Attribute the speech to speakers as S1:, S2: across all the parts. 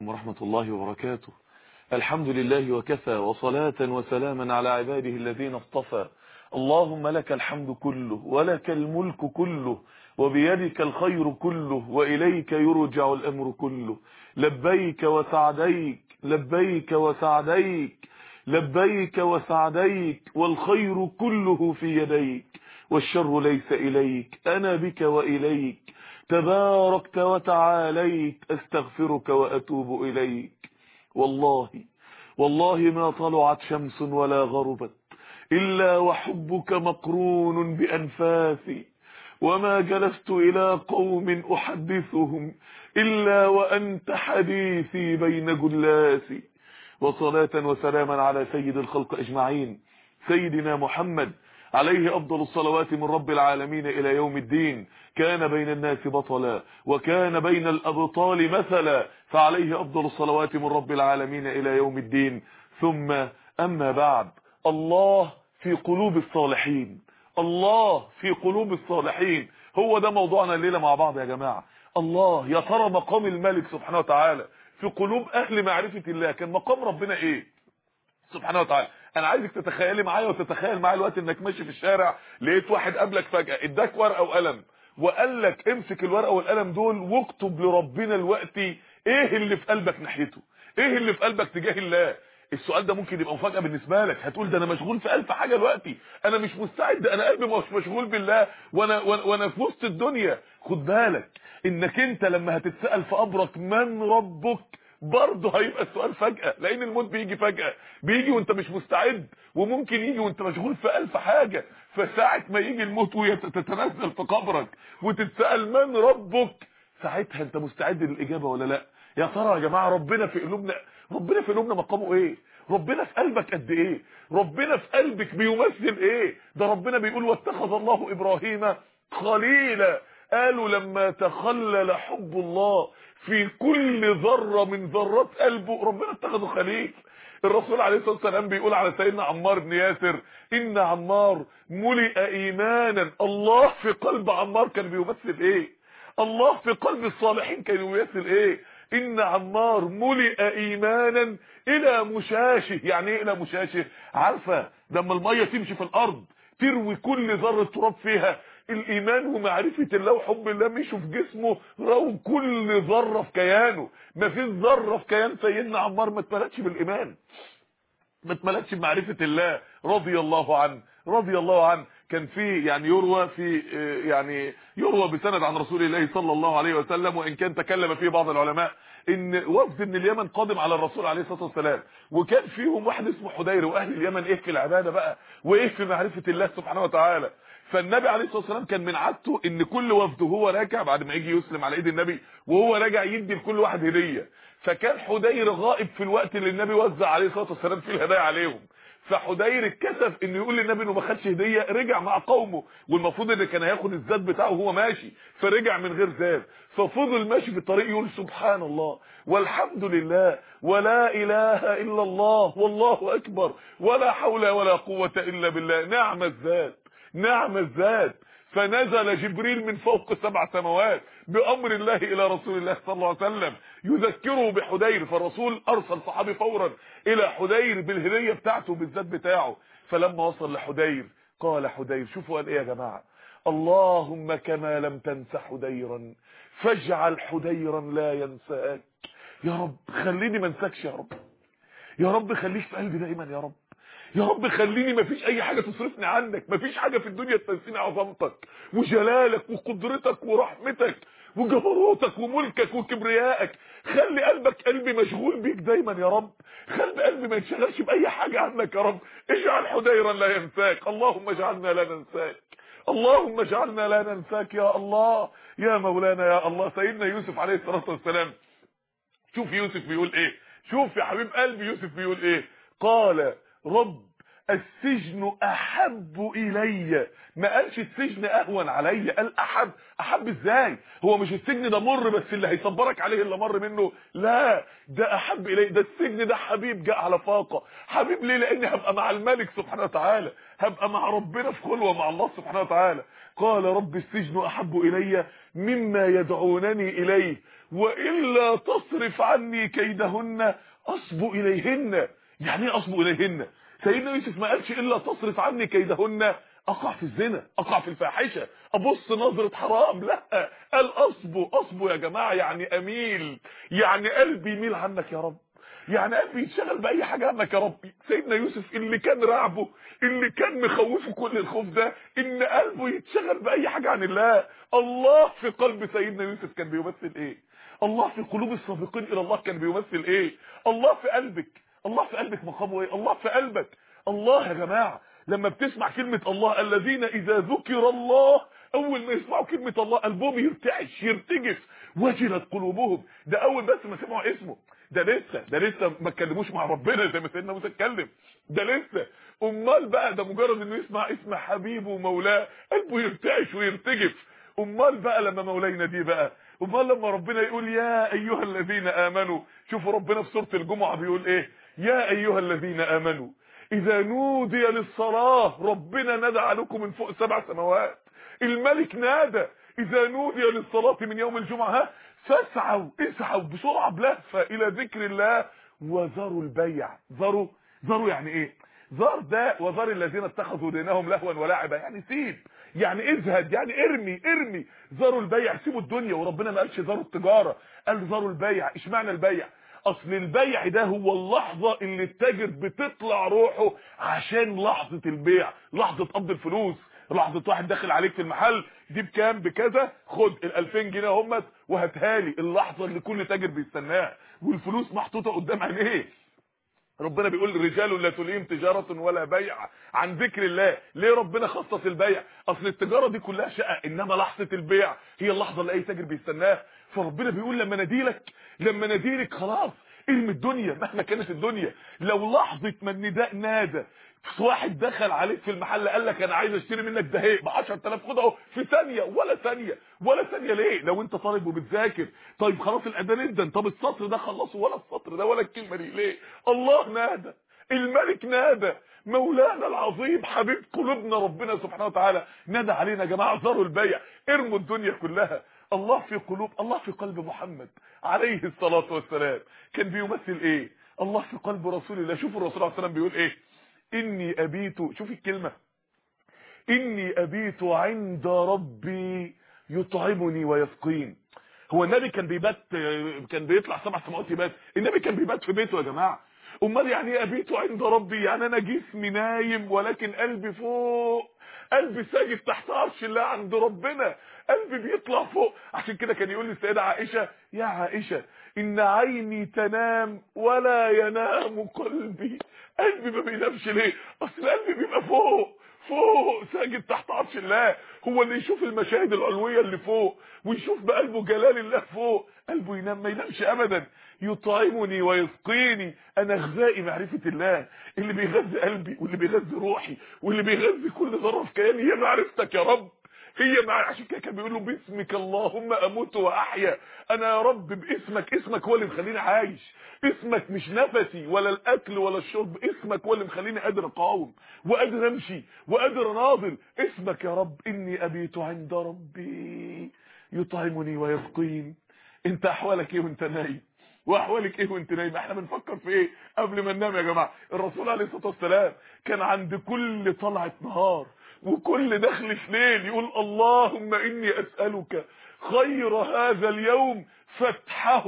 S1: ورحمة الله وبركاته. الحمد لله وكفى، وصلاة وسلاما على عباده الذين اصطفى. اللهم لك الحمد كله، ولك الملك كله، وبيدك الخير كله، وإليك يرجع الأمر كله. لبيك وسعديك، لبيك وسعديك، لبيك وسعديك، والخير كله في يديك، والشر ليس إليك، أنا بك وإليك، تباركت وتعاليت، أستغفرك وأتوب إليك. والله ما طلعت شمس ولا غربت إلا وحبك مقرون بأنفاسي، وما جلست إلى قوم أحدثهم إلا وأنت حديثي بين جلاسي. وصلاة وسلاما على سيد الخلق أجمعين، سيدنا محمد عليه أفضل الصلوات من رب العالمين إلى يوم الدين. كان بين الناس بطلا، وكان بين الأبطال مثلا، فعليه أفضل الصلوات من رب العالمين إلى يوم الدين. ثم أما بعد، الله في قلوب الصالحين، الله في قلوب الصالحين، هو ده موضوعنا الليلة مع بعض يا جماعة. الله، يا ترى مقام الملك سبحانه وتعالى في قلوب أهل معرفة الله كان مقام ربنا إيه سبحانه وتعالى؟ انا عايزك تتخيلي معايا وتتخيل معايا الوقت انك ماشي في الشارع، لقيت واحد قبلك فجأة اداك ورقة وقلم وقال لك امسك الورقة والقلم دول واكتب لربنا الوقت ايه اللي في قلبك ناحيته، ايه اللي في قلبك تجاه الله. السؤال ده ممكن يبقى مفاجأة بالنسبة لك، هتقول ده انا مشغول في ألف حاجة دلوقتي، انا مش مستعد، انا قلبي مش مشغول بالله، وانا في وسط الدنيا. خد بالك انك انت لما هتتسأل في قبرك من ربك برضه هيبقى السؤال فجأة، لان الموت بيجي فجأة، بيجي وانت مش مستعد، وممكن يجي وانت مشغول في ألف حاجة. فساعة ما يجي الموت وتتنزل في قبرك وتتسأل من ربك، ساعتها انت مستعد للإجابة ولا لا؟ يا ترى يا جماعة ربنا في قلوبنا، ربنا في قلوبنا مقامه ايه؟ ربنا في قلبك قد ايه؟ ربنا في قلبك بيمثل ايه؟ ده ربنا بيقول واتخذ الله ابراهيم خليلا. قالوا لما تخلل حب الله في كل ذرة من ذرات قلبه ربنا اتخذه خليل. الرسول عليه الصلاة والسلام بيقول على سيدنا عمار بن ياسر ان عمار ملئ ايمانا. الله في قلب عمار كان بيمثل ايه؟ الله في قلب الصالحين كان بيمثل ايه؟ ان عمار ملئ ايمانا الى مشاشه. يعني ايه الى مشاشه؟ عارفه لما الميه تمشي في الارض تروي كل ذره تراب فيها، الايمان ومعرفه الله وحب الله مشوا في جسمه، رو كل ذره في كيانه. ما فيش ذره في كيان سيدنا عمار ما اتملتش بالايمان، ما اتملتش بمعرفه الله رضي الله عنه، رضي الله عنه. كان في يعني يروى بسند عن رسول الله صلى الله عليه وسلم، وان كان تكلم فيه بعض العلماء، ان وفد من اليمن قادم على الرسول عليه الصلاه والسلام، وكان فيهم واحد اسمه حدير. واهل اليمن ايه في العباده بقى، وايه في معرفه الله سبحانه وتعالى. فالنبي عليه الصلاه والسلام كان من عادته ان كل وفد وهو راجع بعد ما يجي يسلم على ايد النبي وهو راجع يدي لكل واحد هديه. فكان حدير غائب في الوقت اللي النبي وزع عليه الصلاه والسلام فيه الهدايا عليهم. فحدير اتكسف انه يقول للنبي انه ما خدش هديه، رجع مع قومه، والمفروض ان كان هياخد الزاد بتاعه وهو ماشي، فرجع من غير زاد. ففضل ماشي في الطريق يقول سبحان الله والحمد لله ولا اله الا الله والله اكبر ولا حول ولا قوه الا بالله، نعم الزاد، نعم الزاد. فنزل جبريل من فوق 7 سماوات بأمر الله إلى رسول الله صلى الله عليه وسلم يذكره بحدير. فالرسول أرسل صحابي فورا إلى حدير بالهدية بتاعته بالذات بتاعه. فلما وصل لحدير قال حدير، شوفوا قال إيه يا جماعة، اللهم كما لم تنس حديرا فاجعل حديرا لا ينساك. يا رب خليني ما انساكش، يا رب، يا رب خليك في قلبي دايما، يا رب، يا رب خليني مفيش اي حاجة تصرفني عنك، مفيش حاجة في الدنيا تنسيني عظمتك وجلالك وقدرتك ورحمتك وجبروتك وملكك وكبريائك. خلي قلبي مشغول بيك دايما يا رب، خلي قلبي ما يتشغلش باي حاجة عنك يا رب. اجعل حديرا لا ينساك، اللهم اجعلنا لا ننساك، اللهم اجعلنا لا ننساك يا الله يا مولانا يا الله. سيدنا يوسف عليه الصلاة والسلام، شوف يوسف بيقول ايه، شوف يا حبيب قلبي يوسف بيقول ايه، قال رب السجن احب الي. ما قالش السجن اهون علي، قال احب. احب ازاي؟ هو مش السجن ده مر بس اللي هيصبرك عليه اللي مر منه؟ لا، ده احب الي، ده السجن ده حبيب جاء على فاقه. حبيب ليه؟ لاني هبقى مع الملك سبحانه وتعالى، هبقى مع ربنا في خلوه مع الله سبحانه وتعالى. قال رب السجن احب الي مما يدعونني اليه والا تصرف عني كيدهن اصب اليهن. يعني ايه اصب اليهن؟ سيدنا يوسف ما قالش الا تصرف عني كيدهن اقع في الزنا، اقع في الفاحشه، ابص نظره حرام، لا، قال اصبو يا جماعه، يعني اميل، يعني قلبي يميل عنك يا رب، يعني قلبي يتشغل باي حاجه عنك يا رب. سيدنا يوسف اللي كان رعبه، اللي كان مخوفه كل الخوف ده، ان قلبه يتشغل باي حاجه عن الله. الله في قلب سيدنا يوسف كان بيمثل ايه؟ الله في قلوب السابقين الى الله كان بيمثل ايه؟ الله في قلبك، الله في قلبك مقامه ايه؟ الله في قلبك. الله يا جماعه لما بتسمع كلمه الله، الذين اذا ذكر الله، اول ما يسمعوا كلمه الله قلبهم يرتعش يرتجف، وجلت قلوبهم. ده اول بس ما سمعوا اسمه، ده لسه ما اتكلموش مع ربنا زي ما سيدنا موسى اتكلم، ده لسه. امال بقى ده مجرد انه يسمع اسم حبيبه ومولاه قلبه يرتعش ويرتجف. امال بقى لما مولانا دي بقى، امال لما ربنا يقول يا ايها الذين امنوا، شوفوا ربنا في سوره الجمعه بيقول ايه؟ يا ايها الذين امنوا اذا نودي للصلاه، ربنا نادى عليكم من فوق 7 سماوات، الملك نادى اذا نودي للصلاه من يوم الجمعه، ها اسعوا بسرعه بلهفه الى ذكر الله وذروا البيع. ذروا يعني ايه؟ ذر ده وذر الذين اتخذوا دينهم لهوا ولعبا، يعني سيب، يعني ازهد، يعني ارمي. ذروا البيع، سيبوا الدنيا. وربنا ما قالش ذروا التجاره، قال ذروا البيع. اشمعنى البيع؟ اصل البيع ده هو اللحظه اللي التاجر بتطلع روحه عشان لحظه البيع، لحظه قبض الفلوس، لحظه واحد داخل عليك في المحل، دي بكام؟ بكذا، خد ال2000 جنيه اهمت وهاتها لي. اللحظه اللي كل تاجر بيستناها والفلوس محطوطه قدام عينيه. ربنا بيقول رجال لا تلهيهم تجاره ولا بيع عن ذكر الله. ليه ربنا خصص البيع؟ اصل التجاره دي كلها شقه، انما لحظه البيع هي اللحظه اللي اي تاجر بيستناها. فربنا بيقول لما ناديلك خلاص ارمي الدنيا مهما كانت الدنيا. لو لحظه ما النداء نادى، واحد دخل عليك في المحل قال لك انا عايز اشتري منك ده ب 10000، خد اهو في ثانيه، ولا ثانيه ليه؟ لو انت طالب وبتذاكر، طيب خلاص الاذان ادن، طب السطر ده خلصه، ولا السطر ده ولا الكلمه دي ليه؟ الله نادى، الملك نادى، مولانا العظيم حبيب قلوبنا ربنا سبحانه وتعالى نادى علينا. يا جماعه ذروا البيع، ارموا الدنيا كلها. الله في قلب محمد عليه الصلاه والسلام كان بيمثل ايه؟ الله في قلب رسول الله. شوفوا الرسول عليه الصلاه والسلام بيقول ايه؟ اني ابيت، شوف الكلمه، اني ابيت عند ربي يطعمني ويسقين. هو النبي كان بيطلع 7 سماوات يبات؟ النبي كان بيبات في بيته يا جماعه. امال يعني ايه ابيت عند ربي؟ يعني انا جسمي نايم ولكن قلبي فوق، قلبي ساجد تحت عرش الله عند ربنا، قلبي بيطلع فوق. عشان كده كان يقول للسيده عائشه يا عائشه ان عيني تنام ولا ينام قلبي. قلبي ما بينامش ليه؟ اصل قلبي بيبقى فوق ساجد تحت عرش الله. هو اللي يشوف المشاهد العلويه اللي فوق ويشوف بقلبه جلال الله فوق، قلبه ينام؟ ما ينامش ابدا. يطعمني ويسقيني، انا غذائي معرفه الله، اللي بيغذي قلبي واللي بيغذي روحي واللي بيغذي كل ذره في كياني هي معرفتك يا رب، هي عشان كده كان بيقول له باسمك اللهم اموت واحيا. انا يا رب باسمك، اسمك هو اللي مخليني عايش، اسمك مش نفسي ولا الاكل ولا الشرب، اسمك هو اللي مخليني قادر اقاوم وقادر امشي وقادر اناضل. اسمك يا رب. اني ابيت عند ربي يطعمني ويسقين. انت احوالك ايه وانت نايم؟ واحوالك ايه وانت نايم؟ احنا بنفكر في ايه قبل ما ننام يا جماعه؟ الرسول عليه الصلاه والسلام كان عند كل طلعه نهار وكل دخل في ليل يقول اللهم اني اسالك خير هذا اليوم، فتحه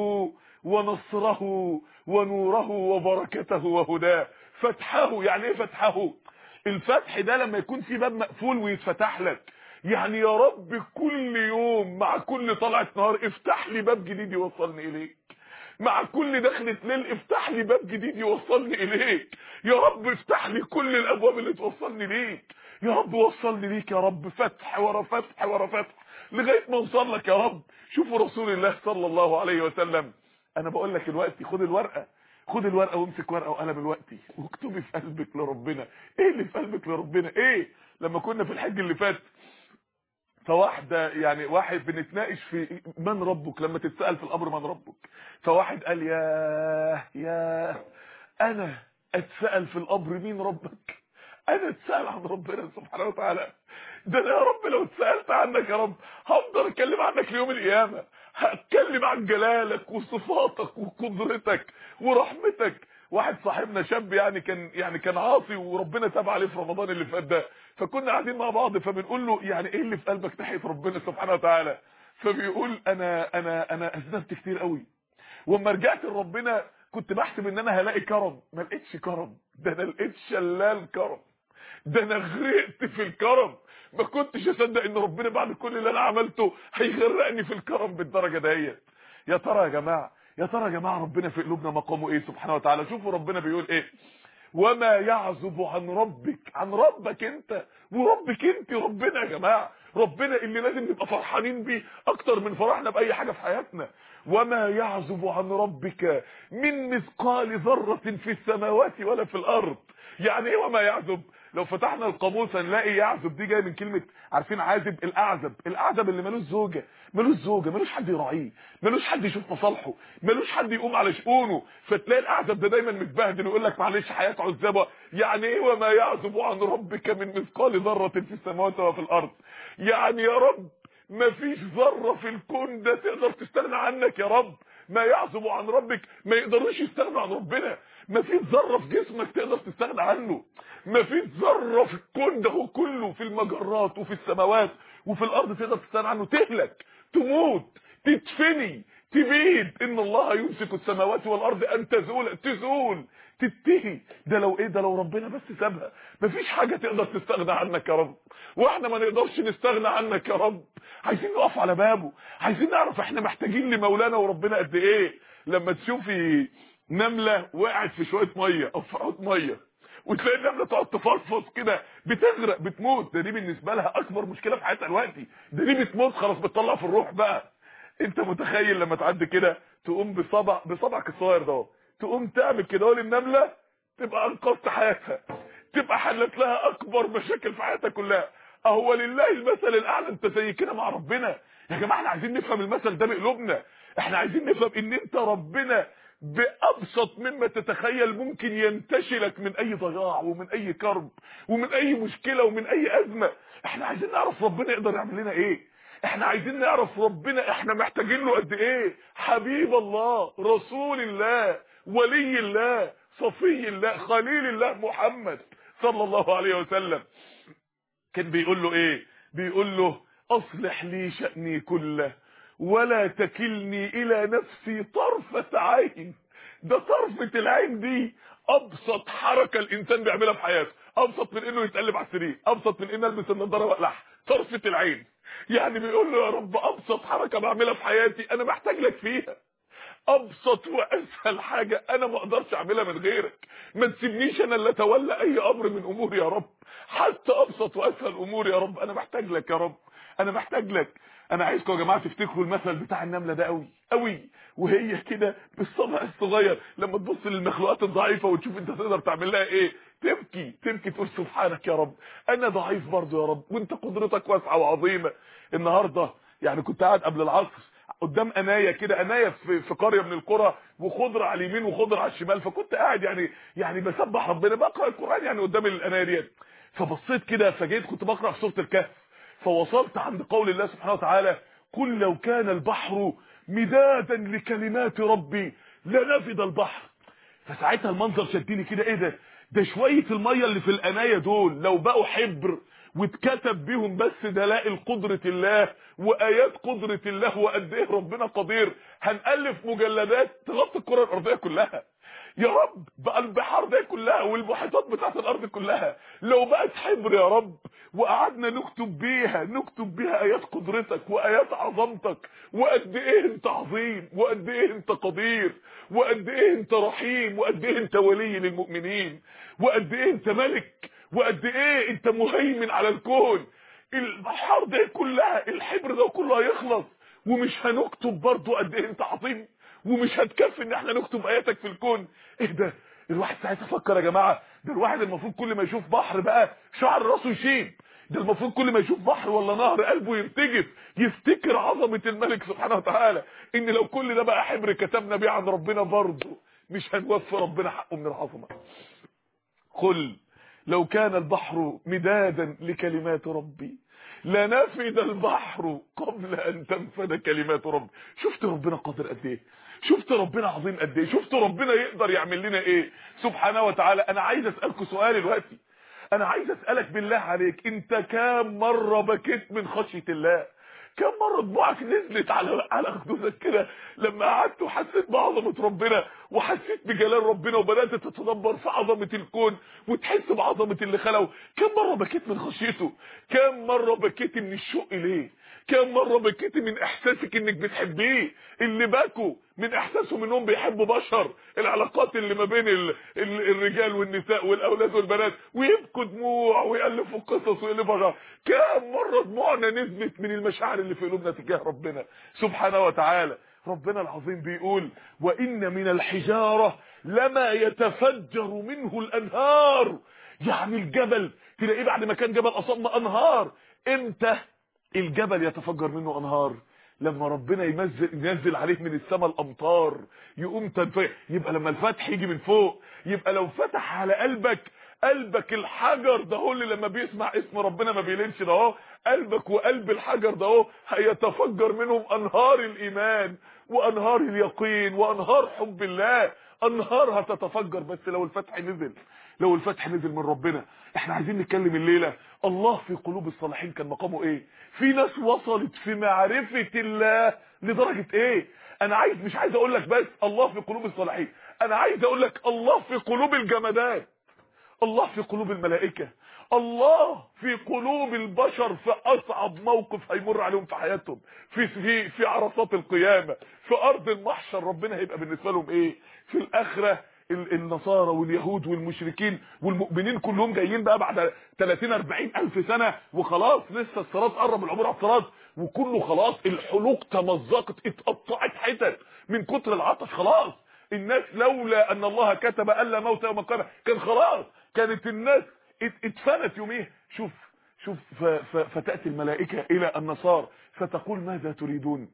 S1: ونصره ونوره وبركته وهداه. فتحه يعني ايه؟ فتحه الفتح ده لما يكون في باب مقفول ويتفتح لك، يعني يا رب كل يوم مع كل طلعه نهار افتح لي باب جديد يوصلني اليك، مع كل دخلة ليل افتح لي باب جديد يوصلني اليك. يا رب افتح لي كل الابواب اللي توصلني ليك، يا رب وصلني ليك يا رب، فتح ورا فتح ورا فتح لغايه ما اوصل لك يا رب. شوفوا رسول الله صلى الله عليه وسلم، انا بقول لك دلوقتي خد الورقه خد الورقه وامسك ورقه وقلم دلوقتي واكتبي في قلبك لربنا ايه اللي في قلبك لربنا ايه. لما كنا في الحج اللي فات فواحده يعني واحد بنتناقش في من ربك، لما تتسال في الامر من ربك، فواحد قال يا انا اتسال في الامر مين ربك، انا اتسال عن ربنا سبحانه وتعالى. ده انا يا رب لو اتسالت عنك يا رب هفضل اتكلم عنك ليوم القيامه، هتكلم عن جلالك وصفاتك وقدرتك ورحمتك. واحد صاحبنا شاب كان عاصي وربنا تاب عليه في رمضان اللي فات ده، فكنا قاعدين مع بعض فبنقول له يعني ايه اللي في قلبك ناحيه ربنا سبحانه وتعالى، فبيقول انا اذنبت كتير قوي، واما رجعت لربنا كنت بحسب ان انا هلاقي كرم، ما لقيتش كرم، ده انا لقيت شلال كرم، ده انا غرقت في الكرم، ما كنتش اصدق ان ربنا بعد كل اللي انا عملته هيغرقني في الكرم بالدرجه ديت. يا ترى يا جماعه، يا ترى يا جماعه ربنا في قلوبنا مقامه ايه سبحانه وتعالى. شوفوا ربنا بيقول ايه، وما يعزب عن ربك، عن ربك انت وربك انت، ربنا يا جماعه، ربنا اللي لازم نبقى فرحانين بيه اكتر من فرحنا باي حاجه في حياتنا. وما يعزب عن ربك من مثقال ذره في السماوات ولا في الارض. يعني ايه وما يعزب؟ لو فتحنا القاموس هنلاقي يعزب دي جايه من كلمه، عارفين عازب الاعزب، الاعزب اللي ملوش زوجه، ملوش حد يراعيه، ملوش حد يشوف مصالحه، ملوش حد يقوم على شؤونه، فتلاقي الاعزب ده دايما متبهدل ويقول لك معلش حياته عزبه. يعني ايه وما يعزب عن ربك من مثقال ذره في السماوات وفي الارض؟ يعني يا رب مفيش ذره في الكون ده تقدر تستغنى عنك يا رب. ما يعزب عن ربك ما يقدروش يستغنوا عن ربنا، مفيش ذره في جسمك تقدر تستغنى عنه، مفيش ذره في الكون ده كله، في المجرات وفي السماوات وفي الارض تقدر تستغنى عنه. تهلك، تموت، تدفني، تبيد، ان الله يمسك السماوات والارض ان تزول تنتهي. ده لو ايه، ده لو ربنا بس سابها مفيش حاجه تقدر تستغنى عنك يا رب، واحنا ما نقدرش نستغنى عنك يا رب. عايزين نقف على بابه، عايزين نعرف احنا محتاجين لمولانا وربنا قد ايه. لما تشوفي نمله وقعت في شويه ميه او في حوض ميه وتلاقي النمله تقعد تفصفص كده بتغرق بتموت، دي بالنسبه لها اكبر مشكله في حياتها دلوقتي، دي بتموت خلاص بتطلع في الروح بقى. انت متخيل لما تعدي كده تقوم بصبعك الصغير ده تقوم تعمل كده للنمله، تبقى انقذت حياتها، تبقى حلت لها اكبر مشاكل في حياتها كلها. اهو لله المثل الاعلى. انت زي كده مع ربنا يا جماعه، احنا عايزين نفهم المثل ده بقلوبنا، احنا عايزين نفهم ان انت ربنا بأبسط مما تتخيل ممكن ينتشلك من اي ضياع ومن اي كرب ومن اي مشكله ومن اي ازمه. احنا عايزين نعرف ربنا يقدر يعمل لنا ايه، احنا عايزين نعرف ربنا احنا محتاجين له قد ايه. حبيب الله، رسول الله، ولي الله، صفي الله، خليل الله، محمد صلى الله عليه وسلم كان بيقول له ايه؟ بيقول له اصلح لي شأني كله ولا تكلني الى نفسي طرفة عين. ده طرفة العين دي ابسط حركة الانسان بيعملها في حياته، ابسط من انه يتقلب على السرير، ابسط من انه البس النضاره واقلعها، طرفة العين. يعني بيقول له يا رب ابسط حركة بعملها في حياتي انا محتاج لك فيها، ابسط واسهل حاجه انا ما اقدرش اعملها من غيرك، ما تسيبنيش انا اللي اتولى اي امر من اموري يا رب، حتى ابسط واسهل امور يا رب انا محتاج لك يا رب، انا محتاج لك. انا عايزكم يا جماعه تفتكروا المثل بتاع النمله ده قوي قوي، وهي كده بالصبع الصغير لما تبص للمخلوقات الضعيفه وتشوف انت تقدر تعمل لها ايه، تبكي تقول سبحانك يا رب انا ضعيف برضه يا رب وانت قدرتك واسعه وعظيمه. النهارده يعني كنت قاعد قبل العصر قدام انايه كده، انايه في قريه من القرى، وخضره على اليمين وخضره على الشمال، فكنت قاعد يعني بسبح ربنا بقرا القران يعني قدام الانايه ديت، فبصيت كده فجيت كنت بقرا في سوره الكهف، فوصلت عند قول الله سبحانه وتعالى قل لو كان البحر مدادا لكلمات ربي لنفد البحر. فساعتها المنظر شدني كده، ايه ده شويه الميه اللي في الانايه دول لو بقوا حبر واتكتب بيهم بس دلائل قدرة الله وايات قدرة الله وقد ايه ربنا قدير، هنألف مجلدات تغطي الكرة الارضية كلها. يا رب بقى البحار دي كلها والمحيطات بتاعت الارض كلها لو بقت حبر يا رب وقعدنا نكتب بيها ايات قدرتك وايات عظمتك وقد ايه انت عظيم وقد ايه انت قدير وقد ايه انت رحيم وقد ايه انت ولي للمؤمنين وقد ايه انت ملك وقد ايه انت مهيمن على الكون، البحار ده كلها الحبر ده كله هيخلص ومش هنكتب برضه قد ايه انت عظيم ومش هتكفي ان احنا نكتب اياتك في الكون. ايه ده؟ الواحد ساعتها فكر يا جماعه، ده الواحد المفروض كل ما يشوف بحر بقى شعر راسه يشيب، ده المفروض كل ما يشوف بحر ولا نهر قلبه يرتجف، يفتكر عظمه الملك سبحانه وتعالى، ان لو كل ده بقى حبر كتبنا بيه عن ربنا برضه مش هنوفي ربنا حقه من العظمه. قل لو كان البحر مدادا لكلمات ربي لنفد البحر قبل ان تنفد كلمات ربي. شفت ربنا قادر قد ايه؟ شفت ربنا عظيم قد ايه؟ شفت ربنا يقدر يعمل لنا ايه سبحانه وتعالى. انا عايز اسالكم سؤال دلوقتي، انا عايز اسالك بالله عليك، انت كام مره بكيت من خشيه الله؟ كم مرة دموعك نزلت على خدودك كده لما قعدت وحسيت بعظمة ربنا وحسيت بجلال ربنا وبدأت تتدبر في عظمة الكون وتحس بعظمة اللي خلقه؟ كم مرة بكيت من خشيته؟ كم مرة بكيت من الشوق ليه؟ كم مرة بكيت من احساسك انك بتحبيه؟ اللي بكوا من احساسهم انهم بيحبوا بشر، العلاقات اللي ما بين الرجال والنساء والاولاد والبنات، ويبكوا دموع ويالفوا قصص ويالفوا شعر. كم مرة دموعنا نزلت من المشاعر اللي في قلوبنا تجاه ربنا سبحانه وتعالى. ربنا العظيم بيقول وان من الحجارة لما يتفجر منه الانهار. يعني الجبل تلاقيه بعد ما كان جبل اصابنا انهار، امتى الجبل يتفجر منه انهار؟ لما ربنا ينزل عليه من السماء الامطار يقوم تنفجر. يبقى لما الفتح يجي من فوق، يبقى لو فتح على قلبك الحجر ده هو اللي لما بيسمع اسم ربنا ما بيلينش، ده اهو قلبك وقلب الحجر ده اهو هيتفجر منهم انهار الايمان وانهار اليقين وانهار حب الله. انهار هتتفجر بس لو الفتح نزل، لو الفتح نزل من ربنا. احنا عايزين نتكلم الليله الله في قلوب الصالحين كان مقامه ايه؟ في ناس وصلت في معرفه الله لدرجه ايه؟ انا مش عايز اقول لك بس الله في قلوب الصالحين، انا عايز اقول لك الله في قلوب الجمادات، الله في قلوب الملائكه، الله في قلوب البشر في اصعب موقف هيمر عليهم في حياتهم، في عرصات القيامه، في ارض المحشر. ربنا هيبقى بالنسبه لهم ايه في الاخره؟ النصارى واليهود والمشركين والمؤمنين كلهم جايين بقى بعد 30 40 الف سنه وخلاص لسه الصراط قرب، العبور على الصراط وكله خلاص الحلوق تمزقت اتقطعت حتت من كتر العطش. خلاص الناس لولا ان الله كتب الا موت يوم القيامه كان خلاص كانت الناس اتفنت يوميها. شوف فتاتي الملائكه الى النصارى فتقول ماذا تريدون؟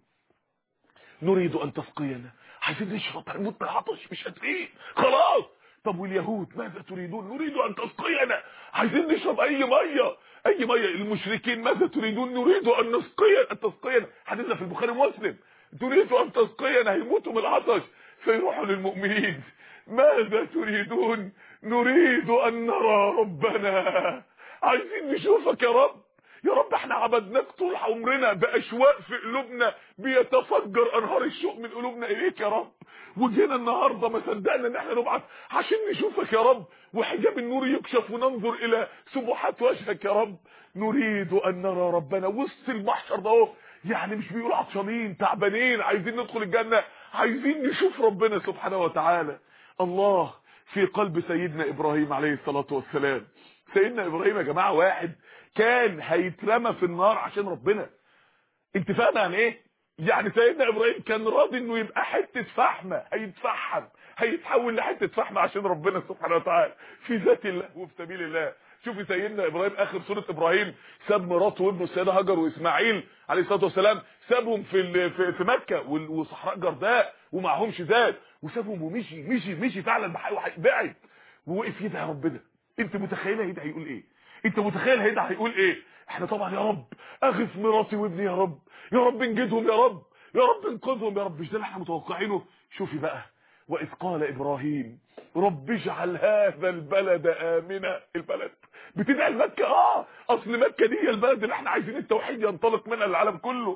S1: نريد ان تسقينا، عايزين نشرب هنموت من العطش مش قادرين خلاص. طب واليهود ماذا تريدون؟ نريد ان تسقينا، عايزين نشرب اي ميه اي ميه. المشركين ماذا تريدون؟ نريد ان تسقينا، حديثنا في البخاري ومسلم، تريد ان تسقينا، هيموتوا من العطش. فيروحوا للمؤمنين ماذا تريدون؟ نريد ان نرى ربنا، عايزين نشوفك يا رب. يا رب احنا عبدناك طول عمرنا باشواق في قلوبنا بيتفجر انهار الشوق من قلوبنا اليك يا رب، وجينا النهارده ما صدقنا ان احنا نبعث عشان نشوفك يا رب، وحجاب النور يكشف وننظر الى سبحات وجهك يا رب. نريد ان نرى ربنا وسط المحشر ده اهو، يعني مش بيقولوا عطشانين تعبانين عايزين ندخل الجنه، عايزين نشوف ربنا سبحانه وتعالى. الله في قلب سيدنا ابراهيم عليه الصلاه والسلام. سيدنا ابراهيم يا جماعه واحد كان هيترمى في النار عشان ربنا. انت فاهم يعني ايه؟ يعني سيدنا ابراهيم كان راضي انه يبقى حته فحمه هيتفحم، هيتحول لحته فحمه عشان ربنا سبحانه وتعالى في ذات الله وفي سبيل الله. شوفي سيدنا ابراهيم اخر سوره ابراهيم ساب مراته وابنه السيده هاجر واسماعيل عليه الصلاه والسلام، سابهم في مكه وصحراء جرداء ومعهمش زاد، وسابهم ومشي فعلا بعد ووقف يدعي ربنا. انت متخيله يدعي يقول ايه؟ انت متخيل هيقول ايه؟ احنا طبعا يا رب اغث مراتي وابني، يا رب انجدهم، يا رب انقذهم، يا رب. مش ده اللي احنا متوقعينه؟ شوفي بقى واذ قال ابراهيم رب اجعل هذا البلد امنا. البلد بتدعي لمكه، اصل مكه دي هي البلد اللي احنا عايزين التوحيد ينطلق منها للعالم كله،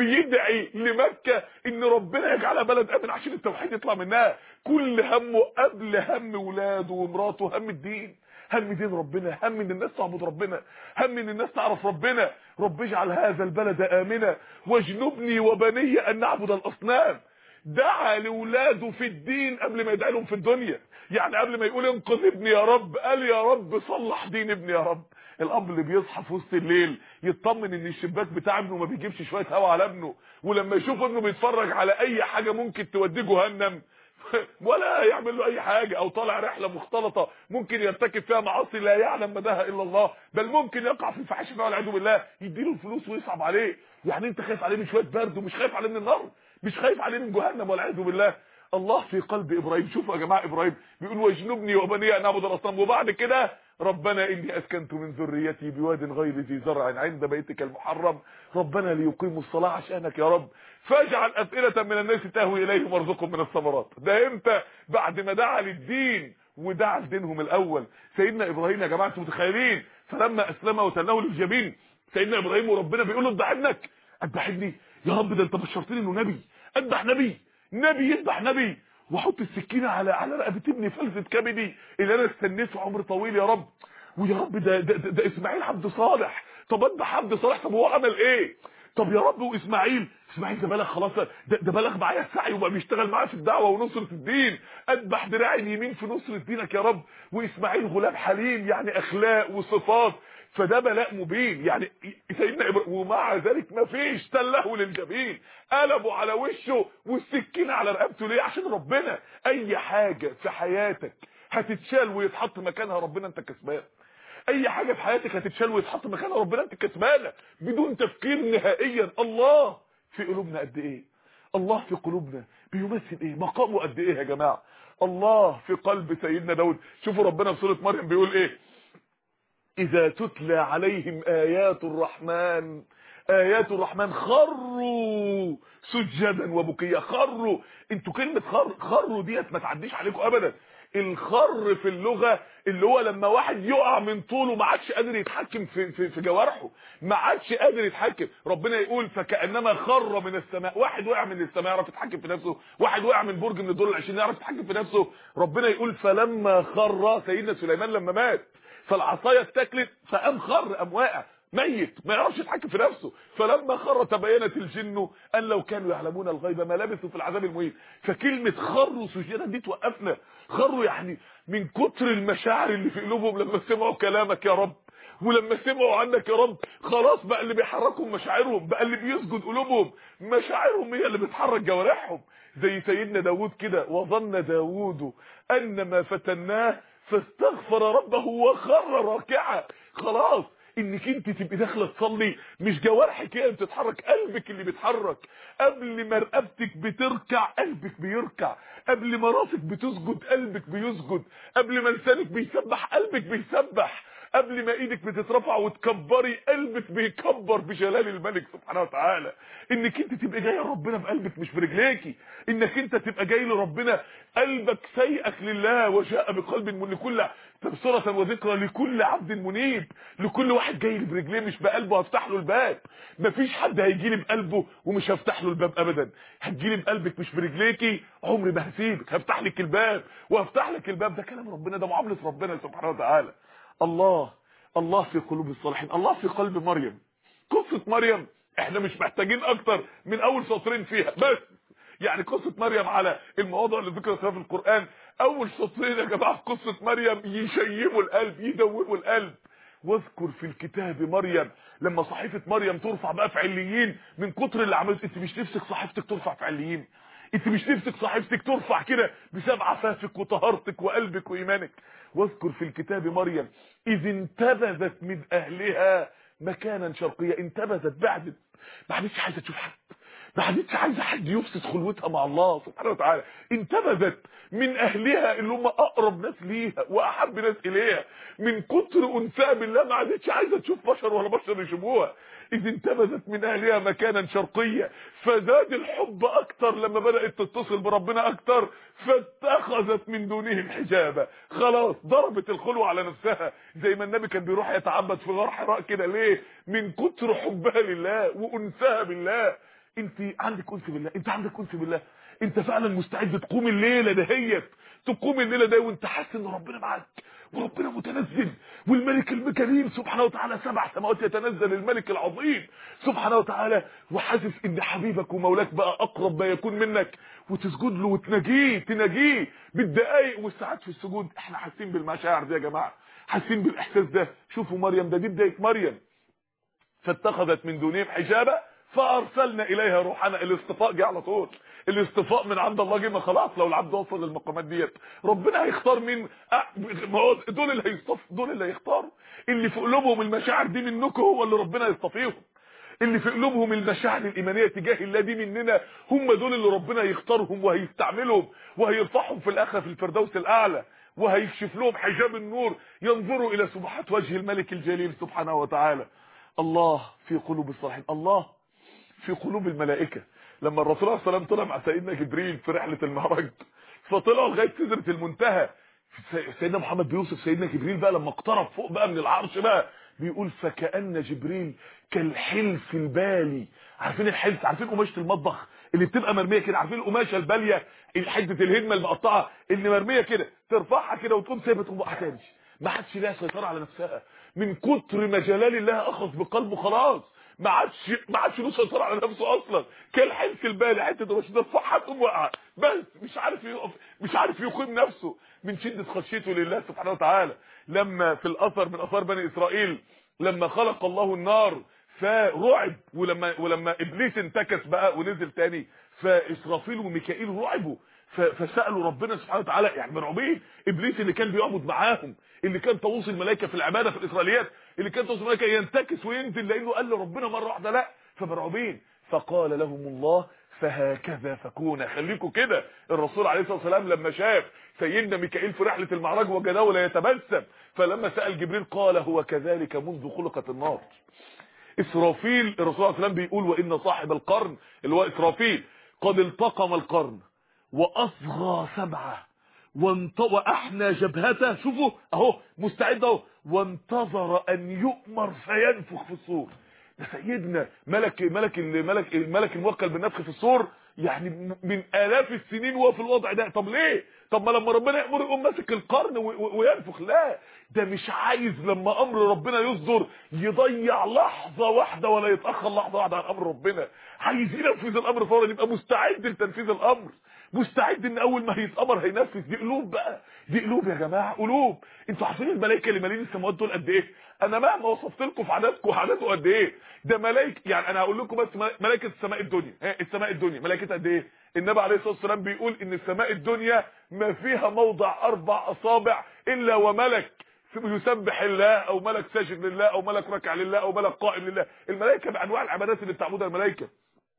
S1: بيدعي لمكه ان ربنا يجعلها بلد امن عشان التوحيد يطلع منها. كل همه قبل هم ولاده ومراته هم الدين، هم دين ربنا، هم ان الناس تعبد ربنا، هم ان الناس تعرف ربنا. رب اجعل هذا البلد امنا واجنبني وبني ان نعبد الاصنام. دعا لاولاده في الدين قبل ما يدعي لهم في الدنيا، يعني قبل ما يقول انقذ ابني يا رب قال يا رب صلح دين ابني يا رب. الاب اللي بيصحى في وسط الليل يطمن ان الشباك بتاع ابنه ما بيجيبش شويه هوا على ابنه، ولما يشوف ابنه بيتفرج على اي حاجه ممكن توديه جهنم ولا يعمل له اي حاجه، او طالع رحله مختلطه ممكن يرتكب فيها معاصي لا يعلم مداها الا الله، بل ممكن يقع في الفحش والعياذ بالله، يديله الفلوس ويصعب عليه. يعني انت خايف عليه من شويه برد ومش خايف عليه من النار؟ مش خايف عليه من جهنم والعياذ بالله؟ الله في قلب ابراهيم. شوفوا يا جماعه، ابراهيم بيقول واجنبني وبني ان اعبد الاصنام، وبعد كده ربنا اني اسكنت من ذريتي بواد غير ذي زرع عند بيتك المحرم ربنا ليقيموا الصلاه عشانك يا رب فاجعل افئده من الناس تهوي اليهم وارزقهم من الثمرات. ده امتى؟ بعد ما دعا للدين ودعا لدينهم الاول. سيدنا ابراهيم يا جماعه انتوا متخيلين؟ فلما اسلم وتناول الجبين سيدنا ابراهيم وربنا بيقول له اذبح ابنك. اذبح ابني يا رب؟ ده انت بشرتني انه نبي. اذبح نبي؟ نبي يذبح نبي؟ واحط السكينه على رقبه ابني فلذة كبدي اللي انا استنيته عمر طويل يا رب؟ ويا رب ده اسماعيل عبد صالح. طب اذبح عبد صالح، طب هو عمل ايه؟ طب يا رب واسماعيل ده بلغ خلاص، ده بلغ معايا السعي وبقى بيشتغل معايا في الدعوه ونصره الدين. اذبح دراعي اليمين في نصره دينك يا رب. واسماعيل غلام حليم يعني اخلاق وصفات، فده بلاء مبين. يعني سيدنا ابراهيم ومع ذلك ما فيش تله للجبين، قلبوا على وشه والسكينه على رقبته. ليه؟ عشان ربنا. اي حاجه في حياتك هتتشال ويتحط مكانها ربنا انت كسبان. اي حاجه في حياتك هتتشال ويتحط مكانها ربنا انت كسبانه بدون تفكير نهائيا. الله في قلوبنا قد ايه؟ الله في قلوبنا بيمثل ايه؟ مقامه قد ايه يا جماعه؟ الله في قلب سيدنا داود. شوفوا ربنا في سوره مريم بيقول ايه؟ اذا تتلى عليهم ايات الرحمن خروا سجدا وبكيا. خروا، انتوا كلمه خروا ديت ما تعديش عليكم ابدا. الخر في اللغه اللي هو لما واحد يقع من طوله ما عادش قادر يتحكم في جوارحه، ما عادش قادر يتحكم. ربنا يقول فكانما خر من السماء. واحد وقع من السماء يعرف يتحكم في نفسه؟ واحد وقع من برج من الدور ال20 يعرف يتحكم في نفسه؟ ربنا يقول فلما خر سيدنا سليمان لما مات فالعصايه اتاكلت فقام خر، قام واقع ميت ما يعرفش يتحكم في نفسه. فلما خر تبينت الجن ان لو كانوا يعلمون الغيب ما لبثوا في العذاب المهين. فكلمه خروا سجدا دي توقفنا. خروا يعني من كتر المشاعر اللي في قلوبهم لما سمعوا كلامك يا رب، ولما سمعوا عنك يا رب خلاص بقى اللي بيحركهم مشاعرهم، بقى اللي بيسجد قلوبهم، مشاعرهم هي اللي بتحرك جوارحهم. زي سيدنا داوود كده، وظن داوود ان ما فتناه فاستغفر ربه وخر راكعا. خلاص انك انت تبقي داخله تصلي مش جوارحك هي اللي بتتحرك، قلبك اللي بيتحرك. قبل ما رقبتك بتركع قلبك بيركع، قبل ما راسك بتسجد قلبك بيسجد، قبل ما لسانك بيسبح قلبك بيسبح، قبل ما ايدك بتترفع وتكبري قلبك بيكبر بجلال الملك سبحانه وتعالى. انك انت تبقى جايه لربنا بقلبك مش برجليكي، انك انت تبقى جاي لربنا قلبك سيئك لله. وجاء بقلب من كل تبصره وذكرى لكل عبد منيب. لكل واحد جاي لي برجليه مش بقلبه هفتح له الباب. مفيش حد هيجي لي بقلبه ومش هفتح له الباب ابدا. هتجي لي بقلبك مش برجليكي عمري ما هسيبك، هفتح لك الباب وهفتح لك الباب. ده كلام ربنا، ده معامله ربنا سبحانه وتعالى. الله في قلوب الصالحين. الله في قلب مريم. قصة مريم احنا مش محتاجين اكتر من اول سطرين فيها بس. يعني قصة مريم على المواضع اللي ذكرت في القرآن، اول سطرين يا جماعة في قصة مريم يشيبوا القلب يدوبوا القلب. واذكر في الكتاب مريم، لما صحيفة مريم ترفع بقى في عليين من كتر اللي عملت. انت مش نفسك صحيفتك ترفع في عليين؟ انت مش نفسك صحيفتك ترفع كده بسبب عفافك وطهارتك وقلبك وايمانك؟ واذكر في الكتاب مريم اذ انتبذت من اهلها مكانا شرقيا. انتبذت، بعدت، ما عادتش عايزه تشوف حد، ما عادتش عايزه حد يفسد خلوتها مع الله سبحانه وتعالى. انتبذت من اهلها اللي هم اقرب ناس ليها واحب ناس اليها، من كتر انسها بالله ما عادتش عايزه تشوف بشر ولا بشر يشوفوها. اذ انتبذت من اهلها مكانا شرقيا فزاد الحب اكتر لما بدات تتصل بربنا اكتر، فاتخذت من دونهم حجابا. خلاص ضربت الخلوه على نفسها، زي ما النبي كان بيروح يتعبد في غار حراء كده. ليه؟ من كتر حبها لله وانسها بالله. انت عندك انس بالله، انت عندك انس بالله، انت فعلا مستعد تقوم الليله دهيت، تقوم الليله دي وانت حاسس ان ربنا معاك وربنا متنزل، والملك الكريم سبحانه وتعالى 7 سماوات يتنزل الملك العظيم سبحانه وتعالى، وحاسس ان حبيبك ومولاك بقى اقرب ما يكون منك، وتسجد له وتناجيه بالدقايق والساعات في السجود. احنا حاسين بالمشاعر دي يا جماعه، حاسين بالاحساس ده. شوفوا مريم، دي بدايه مريم. فاتخذت من دونهم حجابا فارسلنا اليها روحنا. الاصطفاء جه على طول، الاصطفاء من عند الله جه. ما خلاص لو العبد وصل للمقامات ديت ربنا هيختار مين؟ ما هو دول اللي هيصطفوا، دول اللي هيختاروا. اللي في قلوبهم المشاعر دي منكم هو اللي ربنا يصطفيهم. اللي في قلوبهم المشاعر الايمانيه تجاه الله دي مننا هم دول اللي ربنا يختارهم وهيستعملهم وهيرفعهم في الاخره في الفردوس الاعلى، وهيكشف لهم حجاب النور ينظروا الى سبحات وجه الملك الجليل سبحانه وتعالى. الله في قلوب الصالحين، الله في قلوب الملائكه. لما الرسول عليه الصلاه والسلام طلع مع سيدنا جبريل في رحله المعراج، فطلعوا لغايه سدره المنتهى، سيدنا محمد بيوصف سيدنا جبريل بقى لما اقترب فوق بقى من العرش بقى، بيقول فكأن جبريل كالحلف البالي. عارفين الحلف؟ عارفين قماشه المطبخ اللي بتبقى مرميه كده؟ عارفين القماشه الباليه، حته الهدمه المقطعه اللي مرميه كده، ترفعها كده وتقوم سايبها تقوم بقى تاني، ما حدش ليها سيطره على نفسها من كتر ما جلال الله اخذ بقلبه. خلاص ما عادش له سيطره على نفسه اصلا. كالحلف البالي، حته مش ترفعها تقوم واقعه، بس مش عارف يقف، مش عارف يقيم نفسه من شده خشيته لله سبحانه وتعالى. لما في الاثر من اثار بني اسرائيل لما خلق الله النار فرعب، ولما ابليس انتكس بقى ونزل تاني، فاسرافيل وميكائيل رعبوا، فسالوا ربنا سبحانه وتعالى، يعني مرعوبين. ابليس اللي كان بيعبد معاهم، اللي كان طاووس الملائكه في العباده في الاسرائيليات، اللي كان طاووس الملائكه ينتكس وينزل لانه قال لربنا مره واحده لا، فمرعوبين. فقال لهم الله فهكذا فكون، خليكم كده. الرسول عليه الصلاه والسلام لما شاف سيدنا ميكائيل في رحله المعراج وجده لا يتبسم، فلما سال جبريل قال هو كذلك منذ خلقت النار. اسرافيل الرسول عليه الصلاه والسلام بيقول وان صاحب القرن اللي هو اسرافيل قد التقم القرن واصغى سبعه واحنى جبهته، شوفوا اهو مستعد اهو، وانتظر ان يؤمر فينفخ في الصور. ده سيدنا الملك الموكل بالنفخ في الصور، يعني من الاف السنين وهو في الوضع ده. طب ليه؟ طب ما لما ربنا يامر يقوم ماسك القرن وينفخ؟ لا، ده مش عايز لما امر ربنا يصدر يضيع لحظه واحده ولا يتاخر لحظه واحده عن امر ربنا. عايز ينفذ الامر فورا، يبقى مستعد لتنفيذ الامر، مستعد ان اول ما هيتامر هينفذ. دي قلوب بقى، دي قلوب يا جماعه، قلوب. انتوا عارفين الملائكه اللي مالين السماوات دول قد ايه؟ انا مهما وصفت لكم في عددكم وعددكم قد ايه، ده ملائكه. يعني انا هقول لكم بس ملائكه السماء الدنيا، السماء الدنيا ملائكتها قد ايه؟ النبي عليه الصلاه والسلام بيقول ان السماء الدنيا ما فيها موضع 4 اصابع الا وملك يسبح الله، او ملك ساجد لله، او ملك راكع لله، او ملك قائم لله. الملائكه بانواع العبادات اللي بتعبدها الملائكه،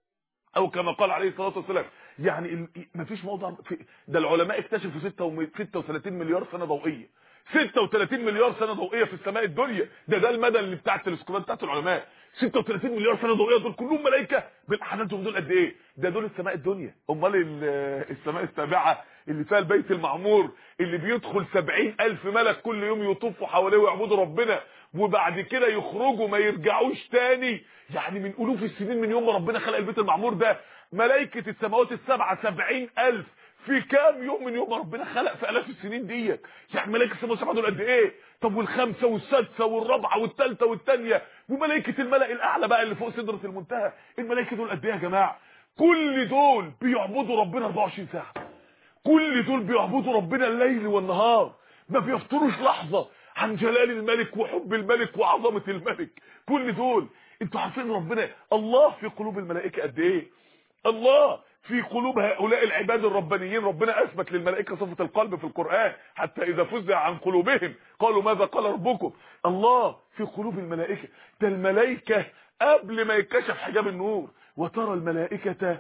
S1: او كما قال عليه الصلاه والسلام. يعني مفيش موضع ده العلماء اكتشفوا 36 مليار سنه ضوئيه، 36 مليار سنه ضوئيه في السماء الدنيا. ده المدى اللي بتاع التلسكوبات بتاعت العلماء. 36 مليار سنه ضوئيه دول كلهم ملائكه بالاحداثهم دول قد ايه؟ ده دول السماء الدنيا. امال السماء السابعه اللي فيها البيت المعمور اللي بيدخل 70,000 ملك كل يوم يطوفوا حواليه ويعبدوا ربنا، وبعد كده يخرجوا ما يرجعوش تاني، يعني من الوف السنين من يوم ما ربنا خلق البيت المعمور ده. ملائكه السماوات السبعه 70,000 في كام يوم من يوم ما ربنا خلق في الاف السنين ديت. يعني ملائكه السماوات السبعه دول قد ايه؟ طب والخمسه والسادسه والرابعه والثالثه والثانيه وملائكه الملأ الاعلى بقى اللي فوق سدره المنتهى، الملائكه دول قد ايه يا جماعه؟ كل دول بيعبدوا ربنا 24 ساعه، كل دول بيعبدوا ربنا الليل والنهار، ما بيفتروش لحظه عن جلال الملك وحب الملك وعظمه الملك. كل دول انتوا عارفين ربنا الله في قلوب الملائكه قد ايه؟ الله في قلوب هؤلاء العباد الربانيين. ربنا اثبت للملائكه صفه القلب في القران، حتى اذا فزع عن قلوبهم قالوا ماذا قال ربكم. الله في قلوب الملائكه. ده الملائكه قبل ما يتكشف حجاب النور، وترى الملائكه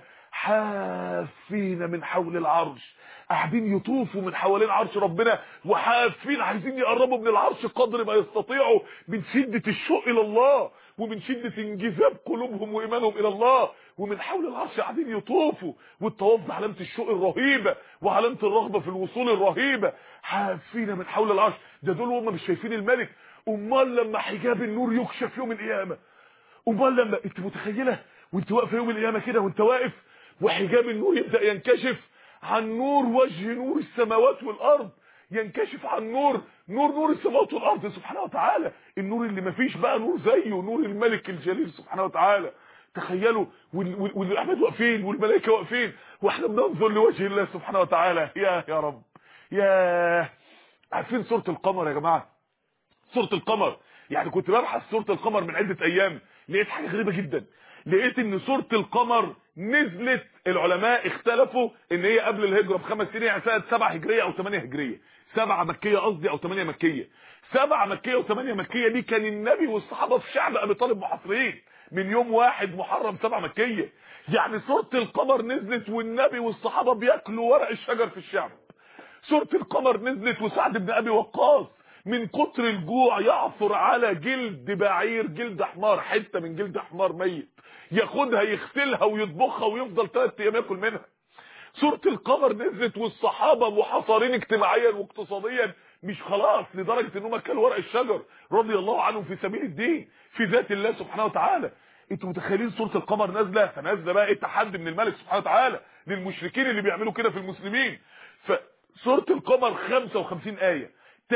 S1: حافين من حول العرش، قاعدين يطوفوا من حوالين عرش ربنا وحافين عايزين يقربوا من العرش قدر ما يستطيعوا من شده الشوق الى الله ومن شده انجذاب قلوبهم وايمانهم الى الله، ومن حول العرش قاعدين يطوفوا. والطواف ده علامه الشوق الرهيبه وعلامه الرغبه في الوصول الرهيبه. حافين من حول العرش، ده دول هم مش شايفين الملك. امال لما حجاب النور يكشف يوم القيامه، امال لما انت متخيله وانت واقفه يوم القيامه كده، وانت واقف وحجاب النور يبدا ينكشف عن نور وجه نور السماوات والارض، ينكشف عن نور السماوات والارض سبحانه وتعالى، النور اللي مفيش بقى نور زيه، نور الملك الجليل سبحانه وتعالى. تخيلوا والاعباد واقفين والملائكه واقفين واحنا بننظر لوجه الله سبحانه وتعالى. يا رب، يا عارفين سوره القمر يا جماعه؟ سورة القمر. يعني كنت ببحث سورة القمر من عدة ايام، لقيت حاجة غريبة جدا. لقيت ان سورة القمر نزلت، العلماء اختلفوا ان هي قبل الهجرة ب5 سنين، يعني سنة 7 هجرية او 8 هجرية، 7 مكية قصدي او 8 مكية. 7 مكية و8 مكية دي كان النبي والصحابة في شعب ابي طالب محاصرين من يوم 1 محرم 7 مكية. يعني سورة القمر نزلت والنبي والصحابة بياكلوا ورق الشجر في الشعب. سورة القمر نزلت وسعد بن ابي وقاص من كتر الجوع يعثر على جلد بعير، جلد حمار، حتة من جلد حمار ميت، ياخدها يغسلها ويطبخها ويفضل 3 ايام ياكل منها. سورة القمر نزلت والصحابة محاصرين اجتماعيا واقتصاديا، مش خلاص لدرجة انهم اكلوا ورق الشجر رضي الله عنهم في سبيل الدين في ذات الله سبحانه وتعالى. انتوا متخيلين سورة القمر نازله؟ فنازله بقى ايه؟ تحدي من الملك سبحانه وتعالى للمشركين اللي بيعملوا كده في المسلمين. فسورة القمر 55 آية،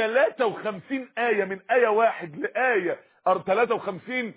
S1: 53 آية من آية 1 لآية 53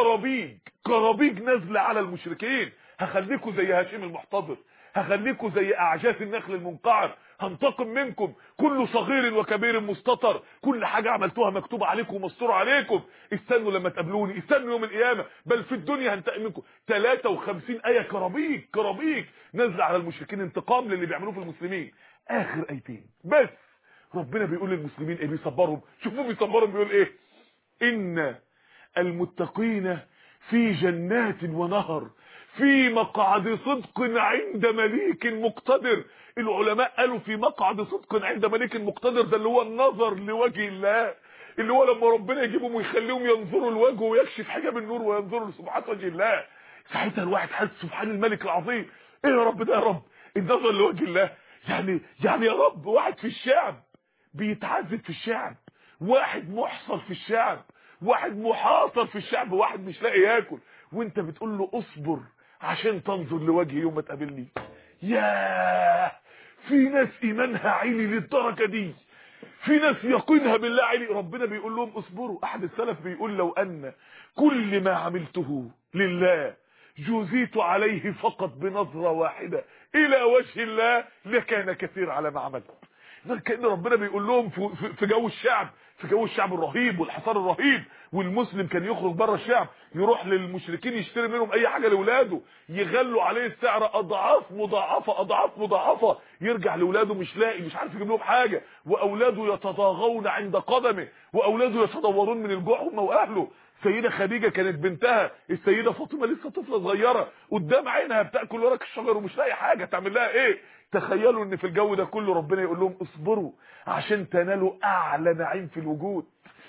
S1: كرابيج نازله على المشركين. هخليكوا زي هاشم المحتضر، هخليكوا زي اعجاز النخل المنقعر، هنتقم منكم، كل صغير وكبير مستتر، كل حاجه عملتوها مكتوبه عليكم ومستور عليكم، استنوا لما تقابلوني، استنوا يوم القيامه، بل في الدنيا هنتقم منكم. 53 ايه كرابيج نازله على المشركين، انتقام للي بيعملوه في المسلمين. اخر ايتين بس ربنا بيقول للمسلمين ايه؟ بيصبرهم. شوفوا بيصبرهم بيقول ايه؟ ان المتقين في جنات ونهر في مقعد صدق عند مليك مقتدر. العلماء قالوا في مقعد صدق عند مليك مقتدر، ده اللي هو النظر لوجه الله، اللي هو لما ربنا يجيبهم ويخليهم ينظروا لوجهه ويكشف حجاب النور وينظروا لسبحات وجه الله. ساعتها الواحد حاسس سبحان الملك العظيم، ايه يا رب ده؟ يا رب النظر لوجه الله، يعني يا رب واحد في الشعب بيتعذب في الشعب، واحد محصر في الشعب، واحد محاصر في الشعب، واحد مش لاقي ياكل، وانت بتقول له اصبر عشان تنظر لوجهي يوم ما تقابلني. ياه، في ناس ايمانها عالي للدرجه دي، في ناس يقينها بالله عالي، ربنا بيقول لهم اصبروا. احد السلف بيقول لو ان كل ما عملته لله جوزيت عليه فقط بنظره واحده الى وجه الله لكان كثير على ما عملت. كأن ربنا بيقول لهم في جو الشعب، في جو الشعب الرهيب والحصار الرهيب، والمسلم كان يخرج بره الشعب يروح للمشركين يشتري منهم اي حاجه لاولاده، يغلوا عليه السعر اضعاف مضاعفه، يرجع لاولاده مش لاقي، مش عارف يجيب لهم حاجه، واولاده يتضاغون عند قدمه، واولاده يتضورون من الجوع هم واهله. سيدة خديجة كانت بنتها السيدة فاطمة لسه طفلة صغيرة قدام عينها بتاكل ورق الشجر ومش لاقي حاجه تعمل لها ايه. تخيلوا ان في الجو ده كله ربنا يقول لهم اصبروا عشان تنالوا اعلى نعيم في الوجود.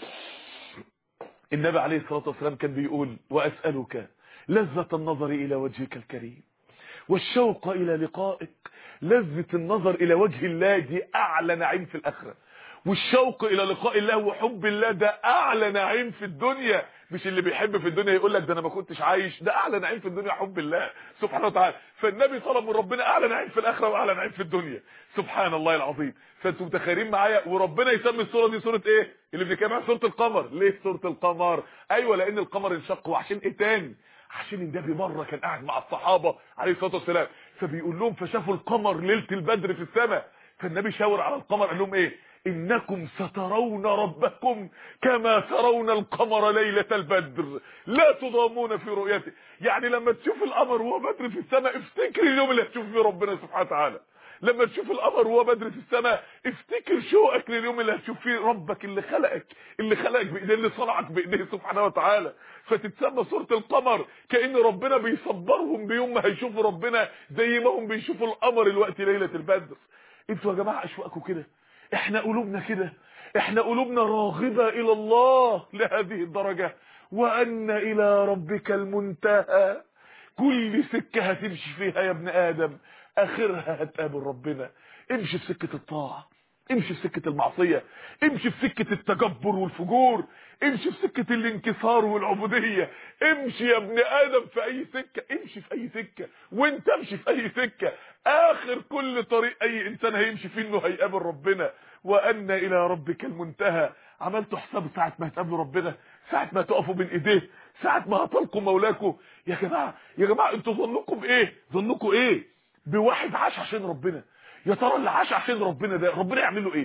S1: النبي عليه الصلاه والسلام كان بيقول واسالك لذة النظر الى وجهك الكريم والشوق الى لقائك. لذة النظر الى وجه الله دي اعلى نعيم في الاخره، والشوق الى لقاء الله وحب الله ده اعلى نعيم في الدنيا. مش اللي بيحب في الدنيا يقول لك ده انا ما كنتش عايش، ده اعلى نعيم في الدنيا حب الله سبحانه وتعالى. فالنبي طلب من ربنا اعلى نعيم في الاخره واعلى نعيم في الدنيا، سبحان الله العظيم. فانتم متخيلين معايا؟ وربنا يسمي السوره دي سوره ايه اللي بنتكلم عنها؟ سوره القمر. ليه سوره القمر؟ ايوه لان القمر انشق. وعشان ايه تاني؟ عشان النبي مره كان قاعد مع الصحابه عليه الصلاه والسلام فبيقول لهم فشافوا القمر ليله البدر في السماء، فالنبي شاور على القمر قال لهم ايه؟ انكم سترون ربكم كما ترون القمر ليلة البدر لا تضامون في رؤيته. يعني لما تشوف القمر وهو بدر في السماء افتكر اليوم اللي هتشوف فيه ربنا سبحانه وتعالى. لما تشوف القمر وهو بدر في السماء افتكر شوقك لليوم اللي هتشوف فيه ربك اللي خلقك بايديه، اللي صنعك بايديه سبحانه وتعالى. فتتسمى سورة القمر كأن ربنا بيصبرهم بيوم ما هيشوفوا ربنا زي ما هم بيشوفوا القمر الوقت ليلة البدر. انتوا يا جماعة اشواقكم كده؟ احنا قلوبنا كده؟ احنا قلوبنا راغبة الى الله لهذه الدرجة؟ وان الى ربك المنتهى. كل سكة هتمشي فيها يا ابن ادم اخرها هتقابل ربنا. امشي في سكة الطاعة، امشي في سكة المعصية، امشي في سكة التجبر والفجور، امشي في سكة الانكسار والعبودية. امشي يا ابن ادم في اي سكة، امشي في اي سكة، وانت امشي في اي سكة. اخر كل طريق اي انسان هيمشي فيه انه هيقابل ربنا. وان الى ربك المنتهى. عملتوا حساب ساعة ما هتقابلوا ربنا؟ ساعة ما تقفوا بين ايديه؟ ساعة ما هتلقوا مولاكم؟ يا جماعة انتوا ظنكم ايه بواحد عاش عشان ربنا؟ يا ترى اللي عاش عشان ربنا ده ربنا يعمل له ايه؟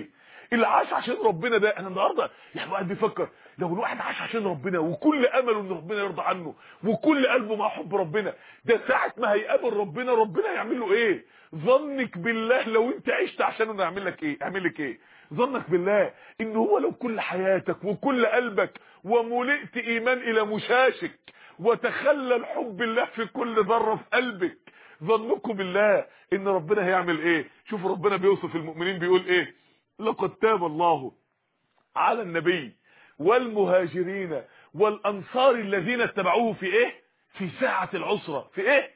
S1: اللي عاش عشان ربنا ده. انا النهارده يعني الواحد بيفكر لو الواحد عاش عشان ربنا وكل امله ان ربنا يرضى عنه وكل قلبه مع حب ربنا، ده ساعه ما هيقابل ربنا ربنا هيعمل له ايه؟ ظنك بالله لو انت عشت عشانه انه يعمل لك ايه؟ يعمل لك ايه؟ ظنك بالله ان هو لو كل حياتك وكل قلبك وملئت ايمان الى مشاشك وتخلل حب الله في كل ذره في قلبك، ظنكم بالله ان ربنا هيعمل ايه؟ شوف ربنا بيوصف المؤمنين بيقول ايه؟ لقد تاب الله على النبي والمهاجرين والانصار الذين اتبعوه في ايه؟ في ساعة العسرة. في ايه؟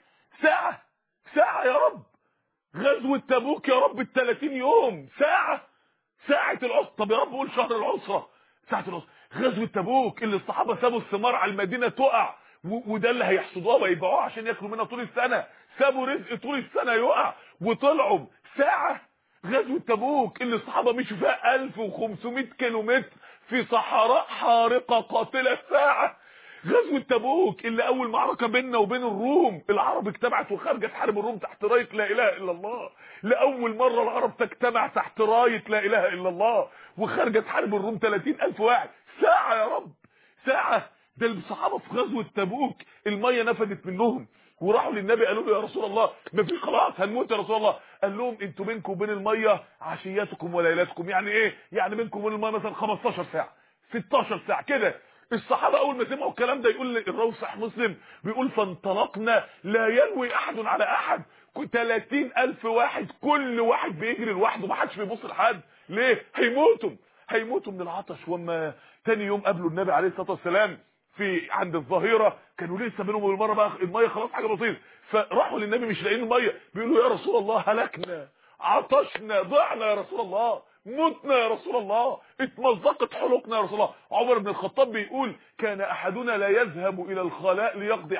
S1: ساعة يا رب. غزوة تبوك يا رب ال30 يوم، ساعة العسرة. طب يا رب قول شهر العسرة، ساعة العسرة. غزوة تبوك اللي الصحابة سابوا الثمار على المدينة تقع وده اللي هيحصدوها ويبيعوها عشان ياكلوا منها طول السنة، سابوا رزق طول السنة يقع وطلعوا ساعة. غزوة تبوك اللي الصحابة مشوا فيها 1500 كيلومتر في صحراء حارقة قاتلة، ساعة. غزوة تبوك اللي اول معركة بيننا وبين الروم العرب اجتمعت وخرجت تحارب الروم تحت راية لا اله الا الله. لاول مرة العرب تجتمع تحت راية لا اله الا الله وخرجت تحارب الروم 30,000 واحد، ساعة يا رب، ساعة. ده الصحابة في غزوة تبوك المية نفدت منهم وراحوا للنبي قالوا له يا رسول الله مفيش، خلاص هنموت يا رسول الله. قال لهم انتوا بينكم وبين المية عشياتكم وليلاتكم. يعني ايه؟ يعني بينكم وبين المية مثلا 15 ساعة 16 ساعة كده. الصحابه اول ما سمعوا الكلام ده يقول الراوي صحيح مسلم بيقول فانطلقنا لا يلوي احد على احد، 30,000 واحد كل واحد بيجري لوحده ما حدش بيبص لحد. ليه؟ هيموتوا من العطش. وما تاني يوم قابلوا النبي عليه الصلاه والسلام في عند الظهيره، كانوا لسه بينهم والمره بقى الميه خلاص حاجه بسيطه، فراحوا للنبي مش لاقيين الميه، بيقولوا يا رسول الله هلكنا عطشنا ضعنا يا رسول الله، متنا يا رسول الله، اتمزقت حلقنا يا رسول الله. عمر بن الخطاب بيقول كان احدنا لا يذهب الى الخلاء ليقضي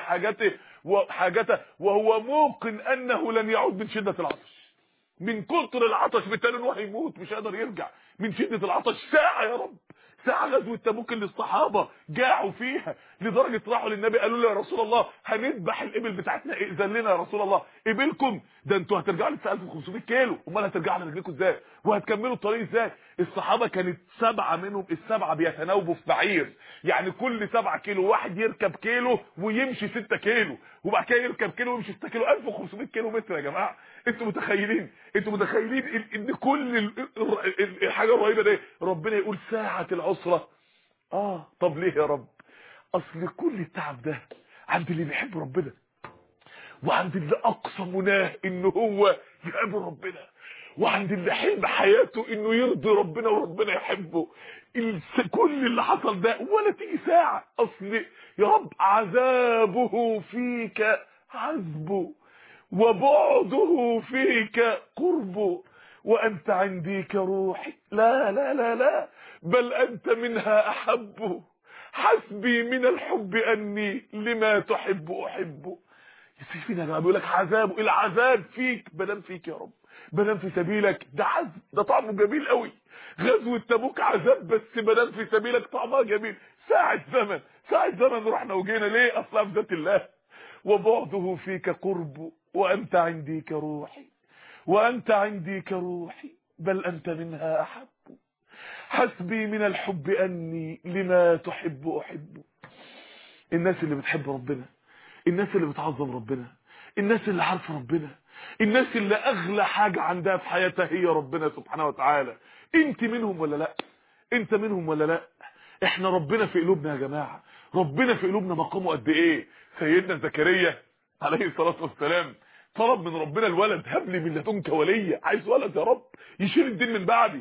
S1: حاجته وهو موقن انه لن يعود من شدة العطش. من كتر العطش بالتالي انه هيموت مش هيقدر يرجع من شدة العطش. ساعة يا رب، ساعة غزوة تبوك اللي الصحابة جاعوا فيها لدرجة راحوا للنبي قالوا له يا رسول الله هنذبح الابل بتاعتنا، ائذن لنا يا رسول الله. ابلكم ده انتوا هترجعوا لسه 1500 كيلو، امال هترجعوا على رجلكم ازاي وهتكملوا الطريق ازاي؟ الصحابة كانت 7 منهم، ال7 بيتناوبوا في بعير، يعني كل 7 كيلو واحد يركب كيلو ويمشي 6 كيلو وبعد كده يركب كيلو ويمشي 6 كيلو، 1500 كيلو متر يا جماعه. انتوا متخيلين ان كل الحاجه الرهيبه دي ربنا يقول ساعه العسره؟ طب ليه يا رب؟ اصل كل التعب ده عند اللي بيحب ربنا وعند اللي اقصى مناه ان هو يقابل ربنا وعند اللي حلم حياته انه يرضي ربنا وربنا يحبه. كل اللي حصل ده ولا تيجي ساعة. اصل يا رب عذابه فيك عذبه وبعده فيك قربه وانت عندي كروحي لا لا لا لا بل انت منها احب حسبي من الحب اني لما تحب احبه. يسيبنا يا جماعه بيقول لك عذابه، العذاب فيك بدل فيك يا رب، بدل في سبيلك ده عذب، ده طعمه جميل قوي. غزوه تبوك عذاب بس بدل في سبيلك طعمها جميل. ساعه زمن رحنا وجينا ليه؟ اصلا في ذات الله. وبعده فيك قرب وانت عندي كروحي وانت عندي كروحي بل انت منها احب حسبي من الحب اني لما تحب احبه. الناس اللي بتحب ربنا، الناس اللي بتعظم ربنا، الناس اللي عارفه ربنا، الناس اللي اغلى حاجه عندها في حياتها هي ربنا سبحانه وتعالى. انت منهم ولا لا؟ انت منهم ولا لا؟ احنا ربنا في قلوبنا يا جماعه، ربنا في قلوبنا مقامه قد ايه. سيدنا زكريا عليه الصلاه والسلام طلب من ربنا الولد، هب لي من لدنك وليا، عايز ولد يا رب يشيل الدين من بعدي.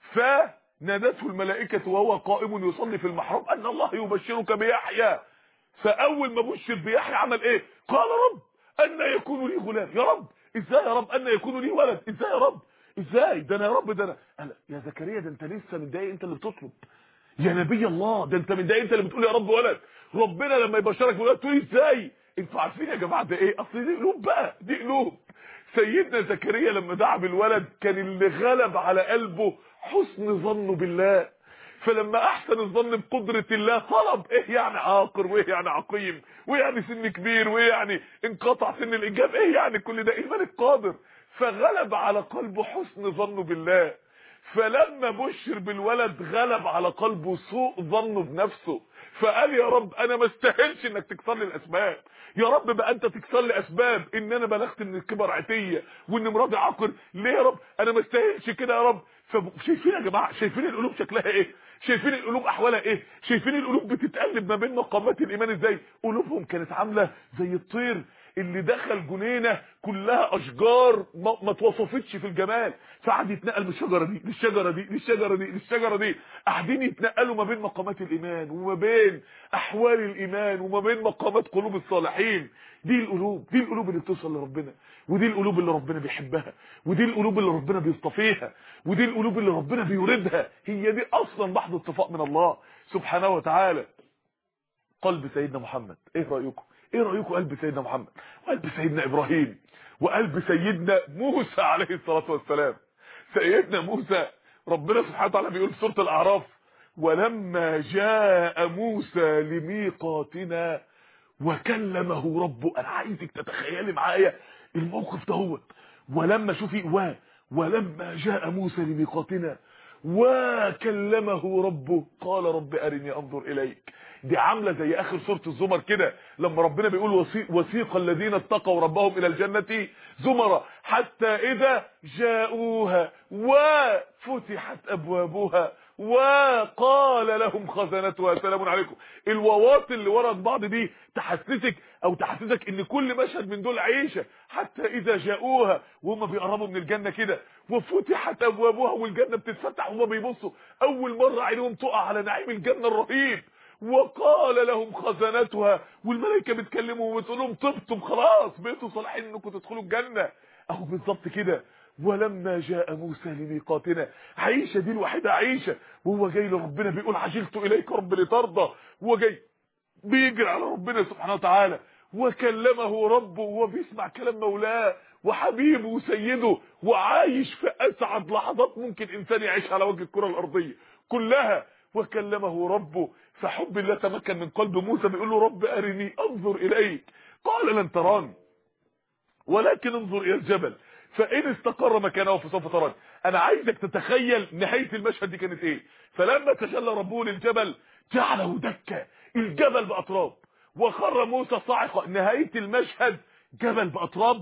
S1: فنادته الملائكه وهو قائم يصلي في المحراب ان الله يبشرك بيحيى. فاول ما بشر بيحيى عمل ايه؟ قال رب ان يكون لي غلام. يا رب ازاي يا رب ان يكون لي ولد؟ ازاي يا رب؟ ازاي ده انا يا رب؟ ده انا قال يا زكريا ده انت لسه متضايق، انت اللي بتطلب يا نبي الله، ده انت متضايق انت اللي بتقول يا رب ولد. ربنا لما يبشرك بولد تقول ازاي؟ انتوا عارفين يا جماعه ده ايه؟ اصل دي قلوب بقى، دي قلوب. سيدنا زكريا لما دعا بالولد كان اللي غلب على قلبه حسن ظنه بالله، فلما احسن الظن بقدرة الله طلب. ايه يعني عاقر وايه يعني عقيم وايه يعني سن كبير وايه يعني انقطع سن الانجاب، ايه يعني كل ده؟ ايمان القادر. فغلب على قلبه حسن ظنه بالله، فلما بشر بالولد غلب على قلبه سوء ظنه بنفسه، فقال يا رب انا ما استاهلش انك تكسر لي الاسباب، يا رب بقى انت تكسر لي اسباب ان انا بلغت من الكبر عتيه وان مراتي عاقر، ليه يا رب انا ما استاهلش كده يا رب. شايفين يا جماعه، شايفين القلوب شكلها ايه، شايفين القلوب احوالها ايه، شايفين القلوب بتتقلب ما بين مقامات الايمان ازاي. قلوبهم كانت عامله زي الطير اللي دخل جنينه كلها اشجار ما توصفتش في الجمال، فقعد يتنقل من الشجره دي للشجره دي للشجره دي للشجره دي، قاعدين يتنقلوا ما بين مقامات الايمان وما بين احوال الايمان وما بين مقامات قلوب الصالحين. دي القلوب اللي بتوصل لربنا، ودي القلوب اللي ربنا بيحبها، ودي القلوب اللي ربنا بيصطفيها، ودي القلوب اللي ربنا بيوردها. هي دي اصلا محض اصطفاء من الله سبحانه وتعالى. قلب سيدنا محمد، ايه رايكم؟ ايه رايكم قلب سيدنا محمد وقلب سيدنا ابراهيم وقلب سيدنا موسى عليه الصلاه والسلام؟ سيدنا موسى ربنا سبحانه وتعالى بيقول في سوره الاعراف: ولما جاء موسى لميقاتنا وكلمه ربه. انا عايزك تتخيلي معايا الموقف دهوت. ولما شوفي ولما جاء موسى لميقاتنا وكلمه ربه قال رب ارني انظر اليك. دي عامله زي اخر سوره الزمر كده لما ربنا بيقول وسيق الذين اتقوا ربهم الى الجنه زمرا حتى اذا جاءوها وفتحت ابوابها وقال لهم خزنتها سلام عليكم. الواوات اللي ورا بعض دي تحسسك ان كل مشهد من دول عيشه. حتى اذا جاءوها وهم بيقربوا من الجنه كده وفتحت ابوابها والجنه بتتفتح وهم بيبصوا اول مره عينهم تقع على نعيم الجنه الرهيب. وقال لهم خزنتها والملائكه بتكلمهم وبتقول لهم طبتم خلاص بقيتوا صالحين انكم تدخلوا الجنه. اهو بالظبط كده. ولما جاء موسى لميقاتنا، عيشه دي الوحيده عيشه، وهو جاي لربنا بيقول عجلت اليك رب لترضى، هو جاي بيجري على ربنا سبحانه وتعالى. وكلمه ربه وهو بيسمع كلام مولاه وحبيبه وسيده وعايش في اسعد لحظات ممكن انسان يعيش على وجه الكره الارضيه كلها. وكلمه ربه فحب الله تمكن من قلب موسى، بيقول له رب ارني انظر اليك قال لن تراني ولكن انظر الى الجبل فان استقر مكانه فسوف تراني. انا عايزك تتخيل نهايه المشهد دي كانت ايه. فلما تجلى ربه للجبل جعله دكا، الجبل باطراب وخر موسى صاعقا. نهايه المشهد جبل باطراب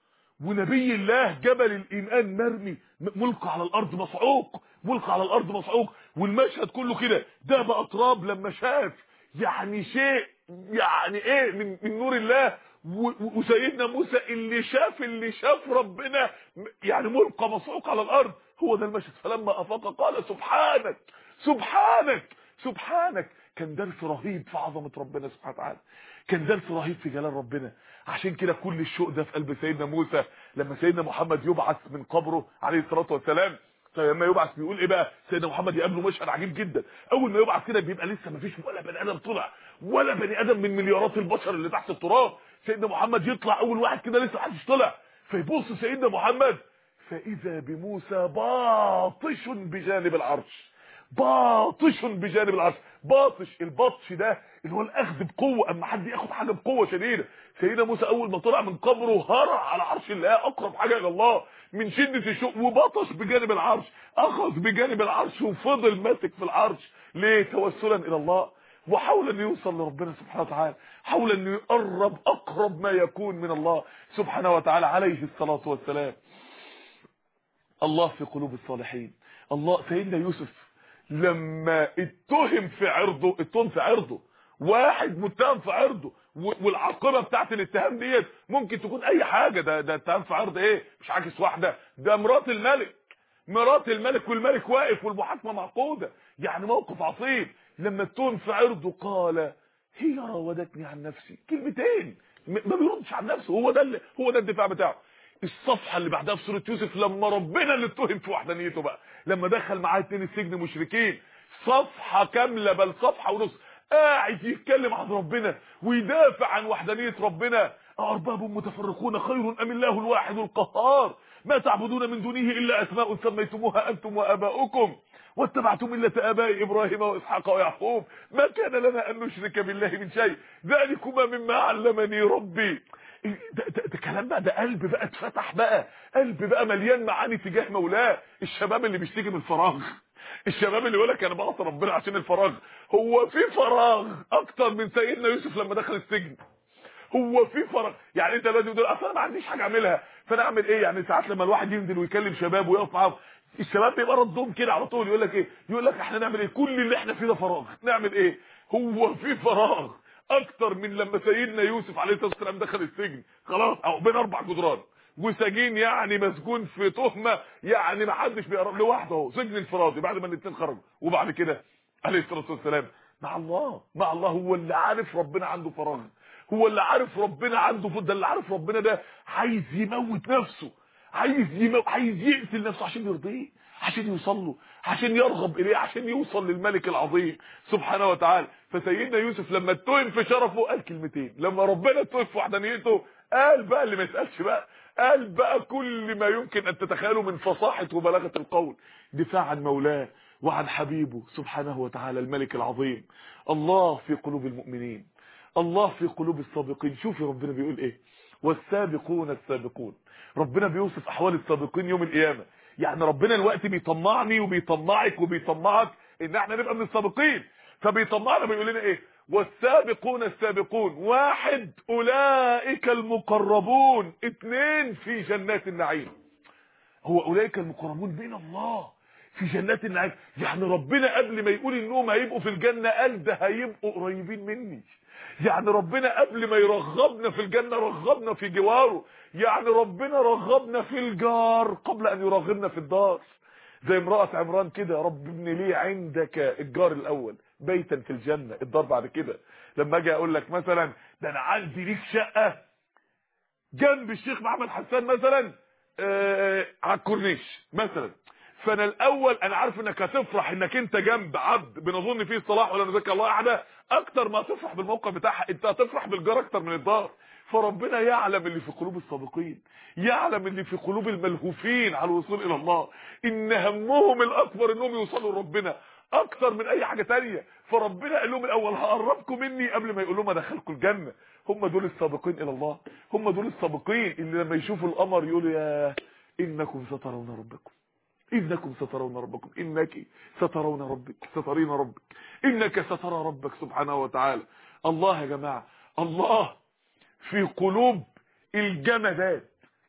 S1: ونبي الله جبل الايمان مرمي ملقى على الارض مصعوق، ملقى على الارض مصعوق، والمشهد كله كده ده باطراب. لما شاف يعني شيء يعني ايه من نور الله. وسيدنا موسى اللي شاف ربنا يعني ملقى مصعوق على الارض. هو ده المشهد. فلما افاق قال سبحانك سبحانك سبحانك. كان درس رهيب في عظمه ربنا سبحانه وتعالى، كان درس رهيب في جلال ربنا. عشان كده كل الشوق ده في قلب سيدنا موسى لما سيدنا محمد يبعث من قبره عليه الصلاه والسلام. لما يبعث بيقول ايه بقى؟ سيدنا محمد يقابله مشهد عجيب جدا. اول ما يبعث كده بيبقى لسه ما فيش ولا بني ادم طلع، ولا بني ادم من مليارات البشر اللي تحت التراب. سيدنا محمد يطلع اول واحد كده لسه محدش طلع، فيبص سيدنا محمد فاذا بموسى باطش بجانب العرش، باطش بجانب العرش. باطش، البطش ده اللي هو الاخذ بقوه، اما حد ياخد حاجه بقوه شديده. سيدنا موسى اول ما طلع من قبره هرع على عرش الله، اقرب حاجه الى الله من شده الشوق، وبطش بجانب العرش، اخذ بجانب العرش وفضل ماسك في العرش. ليه؟ توسلا الى الله وحاول ان يوصل لربنا سبحانه وتعالى، حاول ان يقرب اقرب ما يكون من الله سبحانه وتعالى عليه الصلاه والسلام. الله في قلوب الصالحين. الله سيدنا يوسف لما اتهم في عرضه، واحد متهم في عرضه، والعاقبه بتاعت الاتهام ديت ممكن تكون اي حاجه. ده اتهام في عرض ايه؟ مش عاكس واحده، ده مرات الملك والملك واقف والمحاكمه معقوده، يعني موقف عصيب. لما اتهم في عرضه قال هي راودتني عن نفسي، كلمتين ما بيردش عن نفسه. هو ده الدفاع بتاعه. الصفحه اللي بعدها في سوره يوسف لما ربنا اللي اتهم في وحدانيته بقى، لما دخل معاه 2 السجن مشركين، صفحه كامله بل صفحه ونص قاعد يتكلم عن ربنا ويدافع عن وحدانيه ربنا. أأرباب متفرقون خير ام الله الواحد القهار ما تعبدون من دونه الا اسماء سميتموها انتم واباؤكم واتبعتم مله اباء ابراهيم واسحاق ويعقوب ما كان لنا ان نشرك بالله من شيء ذلكما مما علمني ربي. ده كلام بقى، ده قلب بقى اتفتح بقى، قلب بقى مليان معاني تجاه مولاه. الشباب اللي بيشتكي من الفراغ، الشباب اللي يقول لك انا بعصي ربنا عشان الفراغ، هو في فراغ اكتر من سيدنا يوسف لما دخل السجن؟ هو في فرق؟ يعني انت لازم تقول اصل انا ما عنديش حاجه اعملها، فانا اعمل ايه؟ يعني ساعات لما الواحد ينزل ويكلم شباب ويقف معاهم، الشباب بيبقى ردهم كده على طول، يقول لك ايه؟ يقول لك احنا نعمل ايه؟ كل اللي احنا فيه ده فراغ، نعمل ايه؟ هو في فراغ اكتر من لما سيدنا يوسف عليه الصلاه والسلام دخل السجن خلاص، او بين 4 جدران وسجين، يعني مسجون في تهمه، يعني ما حدش بيقرب لوحده اهو، سجن انفرادي بعد ما الاثنين خرجوا. وبعد كده عليه الصلاه والسلام مع الله، مع الله. هو اللي عارف ربنا عنده فراغ، هو اللي عارف ربنا عنده فضل. اللي عارف ربنا ده عايز يموت نفسه، عايز يقتل نفسه عشان يرضيه، عشان يوصل له، عشان يرغب اليه، عشان يوصل للملك العظيم سبحانه وتعالى. فسيدنا يوسف لما اتهم في شرفه قال كلمتين، لما ربنا اتهم في وحدانيته قال بقى اللي ما يسالش بقى، قال بقى كل ما يمكن ان تتخيله من فصاحه وبلاغه القول، دفاع عن مولاه وعن حبيبه سبحانه وتعالى الملك العظيم. الله في قلوب المؤمنين، الله في قلوب السابقين. شوفي ربنا بيقول ايه؟ والسابقون السابقون. ربنا بيوصف احوال السابقين يوم القيامه. يعني ربنا الوقت بيطمعني وبيطمعك وبيطمعك ان احنا نبقى من السابقين، فبيطمعنا بيقول لنا ايه؟ والسابقون السابقون، 1 اولئك المقربون، 2 في جنات النعيم. هو اولئك المقربون بين الله في جنات النعيم. يعني ربنا قبل ما يقول انهم هيبقوا في الجنه قال ده هيبقوا قريبين مني. يعني ربنا قبل ما يرغبنا في الجنه رغبنا في جواره. يعني ربنا رغبنا في الجار قبل ان يرغبنا في الدار. زي امراه عمران كده، رب ابن لي عندك الجار الاول بيتا في الجنه، الدار بعد كده. لما اجي اقول لك مثلا ده انا عندي ليك شقه جنب الشيخ محمد حسان مثلا على الكورنيش مثلا، فانا الاول انا عارف انك هتفرح انك انت جنب عبد بنظن فيه الصلاح ولا نذكر الله احدا اكتر ما تفرح بالموقع بتاعها، انت هتفرح بالجار اكتر من الدار. فربنا يعلم اللي في قلوب السابقين، يعلم اللي في قلوب الملهوفين على الوصول الى الله، ان همهم الاكبر انهم يوصلوا لربنا اكتر من اي حاجه تانية. فربنا قال لهم الاول هقربكم مني قبل ما يقول لهم ادخلكم الجنه. هم دول السابقين الى الله، هم دول السابقين اللي لما يشوفوا القمر يقولوا يا انكم سترون ربكم، انكم سترون ربكم، انك سترون ربك، سترين ربك، انك سترى ربك سبحانه وتعالى. الله يا جماعه، الله في قلوب الجمادات،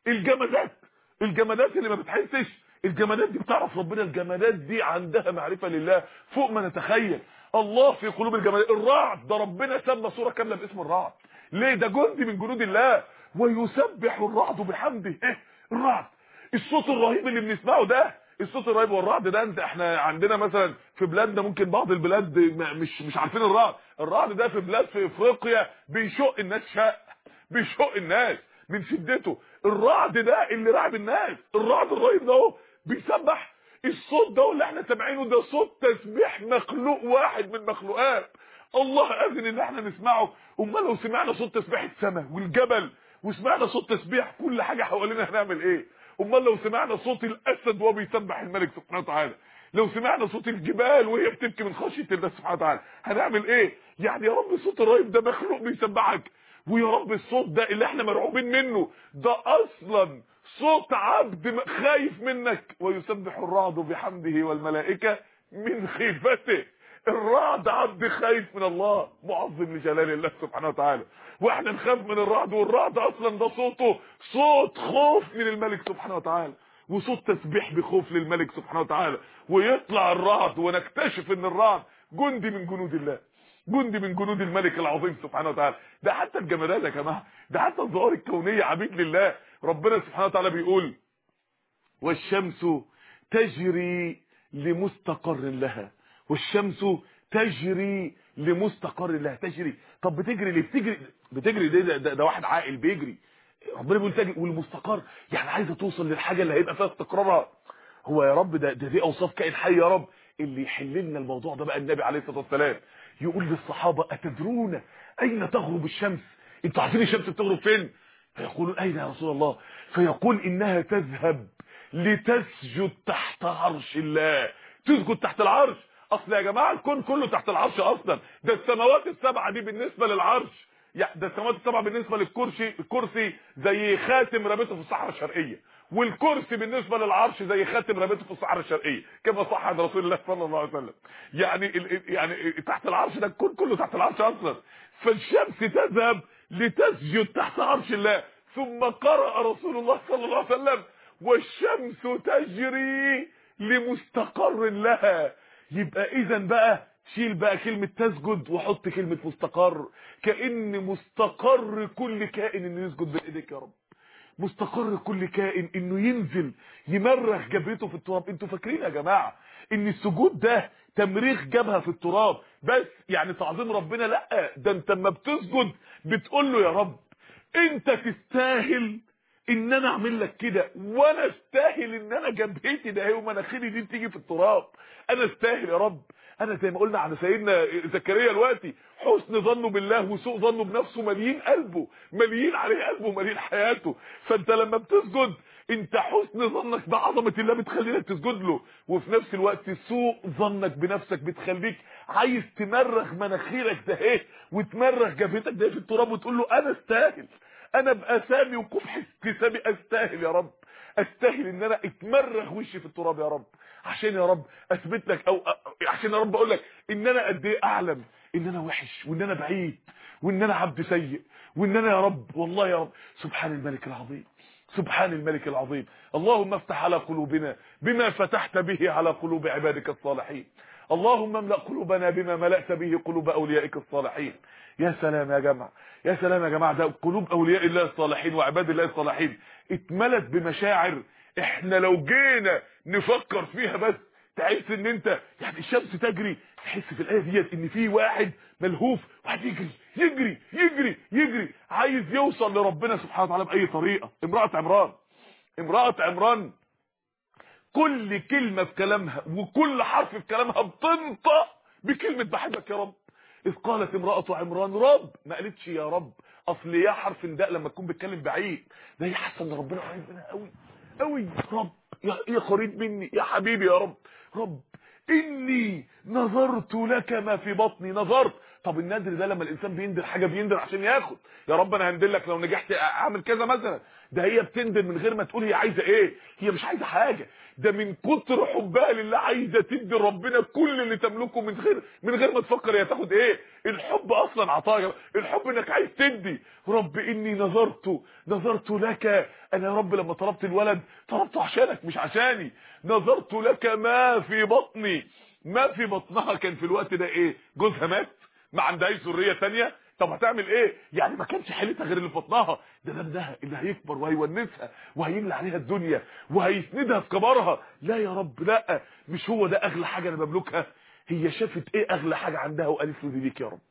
S1: الجمادات اللي ما بتحسش، الجمادات دي بتعرف ربنا، الجمادات دي عندها معرفه لله فوق ما نتخيل. الله في قلوب الجمادات. الرعد ده ربنا سمى سوره كامله باسم الرعد، ليه؟ ده جندي من جنود الله. ويسبح الرعد بحمده. ايه الرعد؟ الصوت الرهيب اللي بنسمعه ده، الصوت الرهيب والرعد ده. احنا عندنا مثلا في بلادنا ممكن بعض البلاد مش عارفين الرعد. الرعد ده في بلاد في افريقيا بيشق الناس، بيشق الناس من شدته. الرعد ده اللي رعب الناس، الرعد الرهيب ده اهو بيسبح. الصوت ده اللي احنا سامعينه ده صوت تسبيح مخلوق واحد من مخلوقات الله اذن ان احنا نسمعه. امال لو سمعنا صوت تسبيح السماء والجبل وسمعنا صوت تسبيح كل حاجه حوالينا هنعمل ايه؟ امال لو سمعنا صوت الاسد وهو بيسبح الملك سبحانه وتعالى، لو سمعنا صوت الجبال وهي بتبكي من خشيه الله سبحانه وتعالى هنعمل ايه؟ يعني يا رب الصوت الرهيب ده مخلوق بيسبحك، ويا رب الصوت ده اللي احنا مرعوبين منه ده اصلا صوت عبد خايف منك. ويسبح الرعد بحمده والملائكه من خيفته. الرعد عبد خايف من الله معظم لجلال الله سبحانه وتعالى، واحنا نخاف من الرعد، والرعد اصلا ده صوته صوت خوف من الملك سبحانه وتعالى، وصوت تسبيح بخوف للملك سبحانه وتعالى. ويطلع الرعد ونكتشف ان الرعد جندي من جنود الله، جندي من جنود الملك العظيم سبحانه وتعالى. ده حتى الجمادات يا جماعه، ده حتى الظواهر الكونيه عبيد لله. ربنا سبحانه وتعالى بيقول والشمس تجري لمستقر لها، والشمس تجري لمستقر لها. تجري، طب بتجري ليه؟ بتجري ليه؟ ده واحد عاقل بيجري. ربنا بيقول تجري والمستقر، يعني عايزه توصل للحاجه اللي هيبقى فيها استقرارها. هو يا رب ده دي اوصاف كائن حي يا رب. اللي يحل لنا الموضوع ده بقى النبي عليه الصلاه والسلام يقول للصحابه اتدرون اين تغرب الشمس؟ انتوا عارفين الشمس بتغرب فين؟ فيقولون اين يا رسول الله؟ فيقول انها تذهب لتسجد تحت عرش الله. تسجد تحت العرش؟ اصل يا جماعه الكون كله تحت العرش اصلا، ده السماوات السبعه دي بالنسبه للعرش يعني ده السماوات السبع بالنسبه الكرسي زي خاتم رابطه في الصحراء الشرقيه، والكرسي بالنسبه للعرش زي خاتم رابطه في الصحراء الشرقيه، كما صح عن رسول الله صلى الله عليه وسلم. يعني تحت العرش ده الكون كله تحت العرش اصلا. فالشمس تذهب لتسجد تحت عرش الله، ثم قرأ رسول الله صلى الله عليه وسلم والشمس تجري لمستقر لها. يبقى اذا بقى شيل بقى كلمة تسجد وحط كلمة مستقر، كأن مستقر كل كائن انه يسجد بايديك يا رب، مستقر كل كائن انه ينزل يمرغ جبهته في التراب. انتوا فاكرين يا جماعة ان السجود ده تمريغ جبهة في التراب بس يعني تعظيم ربنا؟ لا، ده انت اما بتسجد بتقول له يا رب انت تستاهل ان انا اعمل لك كده، وانا استاهل ان انا جبهتي ده هي ومناخيري دي تيجي في التراب، انا استاهل يا رب. انا زي ما قلنا على سيدنا زكريا دلوقتي، حسن ظنه بالله وسوء ظنه بنفسه مليين قلبه، مليين عليه قلبه، مليين حياته. فانت لما بتسجد انت حسن ظنك بعظمه الله بتخليك تسجد له، وفي نفس الوقت سوء ظنك بنفسك بتخليك عايز تمرغ مناخيرك ده ايه وتمرغ جبهتك ده في التراب وتقول له انا استاهل، انا باسامي وكفح اكتسابي استاهل يا رب، استاهل ان انا اتمرغ وشي في التراب يا رب، عشان يا رب اثبت لك او عشان يا رب اقول لك ان انا قد ايه اعلم ان انا وحش وان انا بعيد وان انا عبد سيء وان انا يا رب والله يا رب. سبحان الملك العظيم، سبحان الملك العظيم. اللهم افتح على قلوبنا بما فتحت به على قلوب عبادك الصالحين، اللهم املأ قلوبنا بما ملأت به قلوب اوليائك الصالحين. يا سلام يا جماعه، يا سلام يا جماعه، ده قلوب اولياء الله الصالحين وعباد الله الصالحين اتملت بمشاعر احنا لو جينا نفكر فيها بس تحس ان انت يعني الشمس تجري، تحس في الايه ديت ان في واحد ملهوف، واحد يجري يجري يجري يجري عايز يوصل لربنا سبحانه وتعالى باي طريقه. امرأة عمران كل كلمه في كلامها وكل حرف في كلامها بتنطق بكلمه بحبك يا رب. اذ قالت امرأة عمران رب، ما قالتش يا رب، اصل يا حرف نداء لما تكون بتكلم بعيد ده هي حاسه ان ربنا قريب منها قوي قوي. رب يا قريب مني يا حبيبي يا رب، رب اني نظرت لك ما في بطني. نظرت، طب النذر ده لما الانسان بيندر حاجه بيندر عشان ياخد، يا رب انا هندل لك لو نجحت اعمل كذا مثلا. ده هي بتندر من غير ما تقول هي عايزه ايه، هي مش عايزه حاجه، ده من كتر حبها لله عايزه تدي ربنا كل اللي تملكه من غير ما تفكر هي تاخد ايه. الحب اصلا عطاء، الحب انك عايز تدي. رب اني نظرت لك، انا يا رب لما طلبت الولد طلبته عشانك مش عشاني. نظرت لك ما في بطني، ما في بطنها كان في الوقت ده ايه؟ جوزها مات، ما عندهاش ذريه ثانيه، طب هتعمل ايه؟ يعني ما كانش حيلتها غير اللي في بطنها، ده ابنها اللي هيكبر وهيونسها وهيملى عليها الدنيا وهيسندها في كبرها. لا يا رب لا، مش هو ده اغلى حاجه انا بملكها؟ هي شافت ايه اغلى حاجه عندها وقالت له دي ليك يا رب،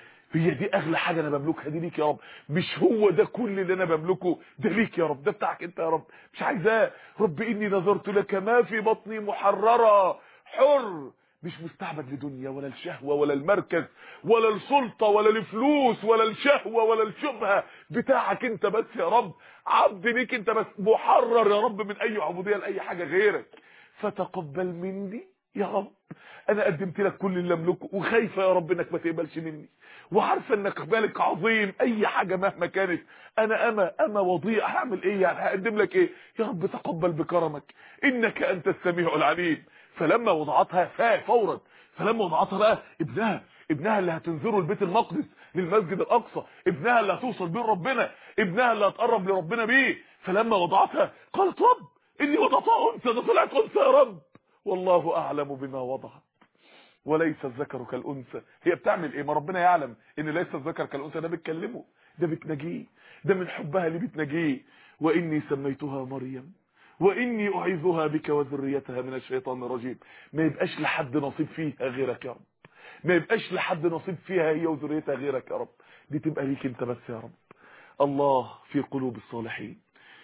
S1: هي دي اغلى حاجه انا بملكها دي ليك يا رب، مش هو ده كل اللي انا بملكه ده ليك يا رب، ده بتاعك انت يا رب، مش عايزاه. رب اني نظرت لك ما في بطني محررا، حر، مش مستعبد لدنيا ولا الشهوه ولا المركز ولا السلطه ولا الفلوس ولا الشهوه ولا الشبهه، بتاعك انت بس يا رب، عبد ليك انت بس، محرر يا رب من اي عبوديه لاي حاجه غيرك. فتقبل مني يا رب، انا قدمت لك كل اللي املكه وخايفه يا رب انك ما تقبلش مني، وعارفه انك مالك عظيم، اي حاجه مهما كانت انا اما وضيع، هعمل ايه يعني؟ هقدم لك ايه يا رب؟ تقبل بكرمك انك انت السميع العليم. فلما وضعتها فورا، فلما وضعتها بقى ابنها اللي هتنذره البيت المقدس للمسجد الاقصى، ابنها اللي هتوصل بيه ربنا، ابنها اللي هتقرب لربنا بيه، فلما وضعتها قالت رب اني وضعتها انثى، ده طلعت انثى يا رب، والله اعلم بما وضعت وليس الذكر كالانثى. هي بتعمل ايه؟ ما ربنا يعلم ان ليس الذكر كالانثى، ده بتكلمه، ده بتنجيه، ده من حبها اللي بتنجيه. واني سميتها مريم واني اعيذها بك وذريتها من الشيطان الرجيم. ما يبقاش لحد نصيب فيها غيرك يا رب، ما يبقاش لحد نصيب فيها هي وذريتها غيرك يا رب، دي تبقى ليك انت بس يا رب. الله في قلوب الصالحين.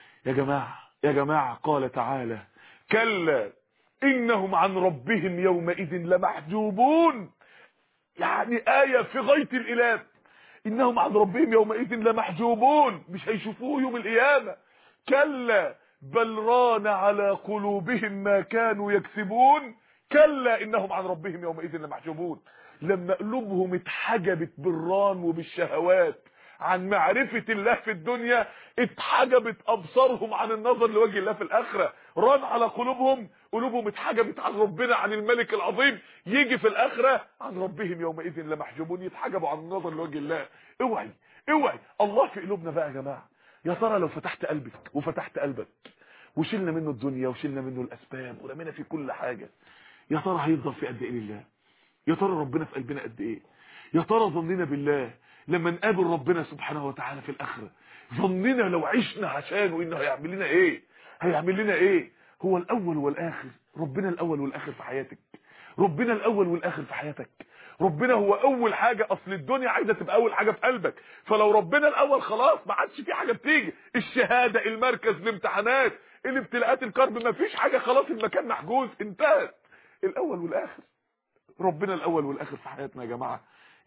S1: يا جماعه قال تعالى كلا انهم عن ربهم يومئذ لمحجوبون، يعني آية في غاية الإلهام، انهم عن ربهم يومئذ لمحجوبون، مش هيشوفوه يوم القيامة. كلا بل ران على قلوبهم ما كانوا يكسبون، كلا انهم عن ربهم يومئذ لمحجوبون. لما قلوبهم اتحجبت بالران وبالشهوات عن معرفة الله في الدنيا اتحجبت ابصارهم عن النظر لوجه الله في الاخرة. ران على قلوبهم اتحجبت عن ربنا، عن الملك العظيم. يجي في الاخرة عن ربهم يومئذ لمحجوبون، يتحجبوا عن النظر لوجه الله. اوعي الله في قلوبنا بقى يا جماعة. يا ترى لو فتحت قلبك وفتحت قلبك وشلنا منه الدنيا وشلنا منه الاسباب ورمينا في كل حاجة، يا ترى هيفضل في قد ايه لله؟ يا ترى ربنا في قلبنا قد ايه؟ يا ترى ظننا بالله لما نقابل ربنا سبحانه وتعالى في الاخره، ظننا لو عشنا عشانه انه هيعمل لنا ايه؟ هو الاول والاخر. ربنا الاول والاخر في حياتك. ربنا الاول والاخر في حياتك. ربنا هو اول حاجه. اصل الدنيا عايزه تبقى اول حاجه في قلبك، فلو ربنا الاول خلاص ما عادش في حاجه بتيجي. الشهاده، المركز، الامتحانات، الابتلاءات، الكرب، ما فيش حاجه، خلاص المكان محجوز، انتهت. الاول والاخر. ربنا الاول والاخر في حياتنا يا جماعه.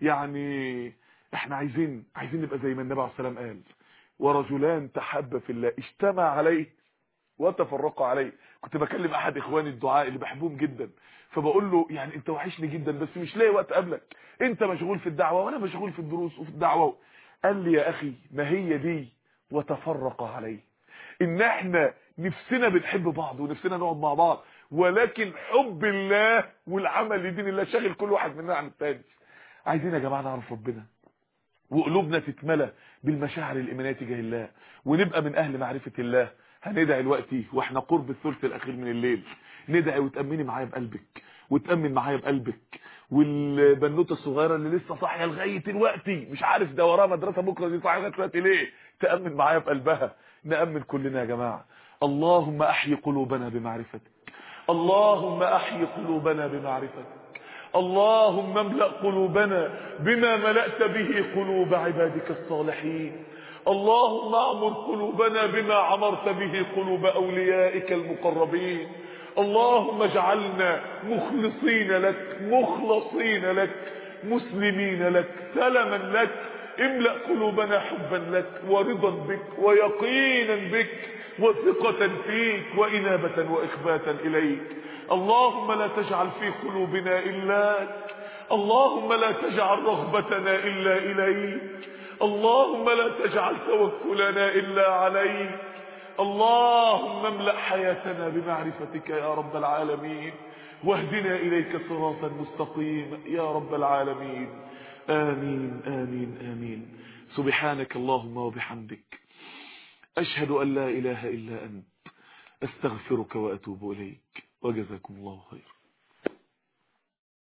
S1: يعني احنا عايزين نبقى زي ما النبي عليه السلام قال: ورجلان تحابا في الله اجتمع عليه وتفرقوا عليه. كنت بكلم احد اخواني الدعاء اللي بحبهم جدا، فبقول له يعني انت وحشني جدا بس مش لاقي وقت اقابلك، انت مشغول في الدعوه وانا مشغول في الدروس وفي الدعوه. قال لي: يا اخي ما هي دي وتفرق عليه، ان احنا نفسنا بنحب بعض ونفسنا نقعد مع بعض، ولكن حب الله والعمل لدين الله شاغل كل واحد مننا عن التاني. عايزين يا جماعه نعرف ربنا وقلوبنا تتملى بالمشاعر الايمانيه تجاه الله ونبقى من اهل معرفه الله. هندعي دلوقتي واحنا قرب الثلث الاخير من الليل. ندعي وتامني معايا بقلبك وتامن معايا بقلبك. والبنوته الصغيره اللي لسه صاحيه لغايه دلوقتي مش عارف ده وراها مدرسه بكره، دي صاحيه لغايه دلوقتي ليه؟ تامن معايا بقلبها. نامن كلنا يا جماعه. اللهم احيي قلوبنا بمعرفتك. اللهم احيي قلوبنا بمعرفتك. اللهم املأ قلوبنا بما ملأت به قلوب عبادك الصالحين. اللهم اعمر قلوبنا بما عمرت به قلوب أوليائك المقربين. اللهم اجعلنا مخلصين لك مسلمين لك سلما لك. املأ قلوبنا حبا لك ورضا بك ويقينا بك وثقة فيك وإنابة وإخباتا إليك. اللهم لا تجعل في قلوبنا إلاك. اللهم لا تجعل رغبتنا إلا إليك. اللهم لا تجعل توكلنا إلا عليك. اللهم املأ حياتنا بمعرفتك يا رب العالمين، واهدنا إليك صراطا مستقيما يا رب العالمين. آمين آمين آمين. سبحانك اللهم وبحمدك أشهد أن لا إله إلا أنت، أستغفرك وأتوب إليك، وجزاكم الله خيرا.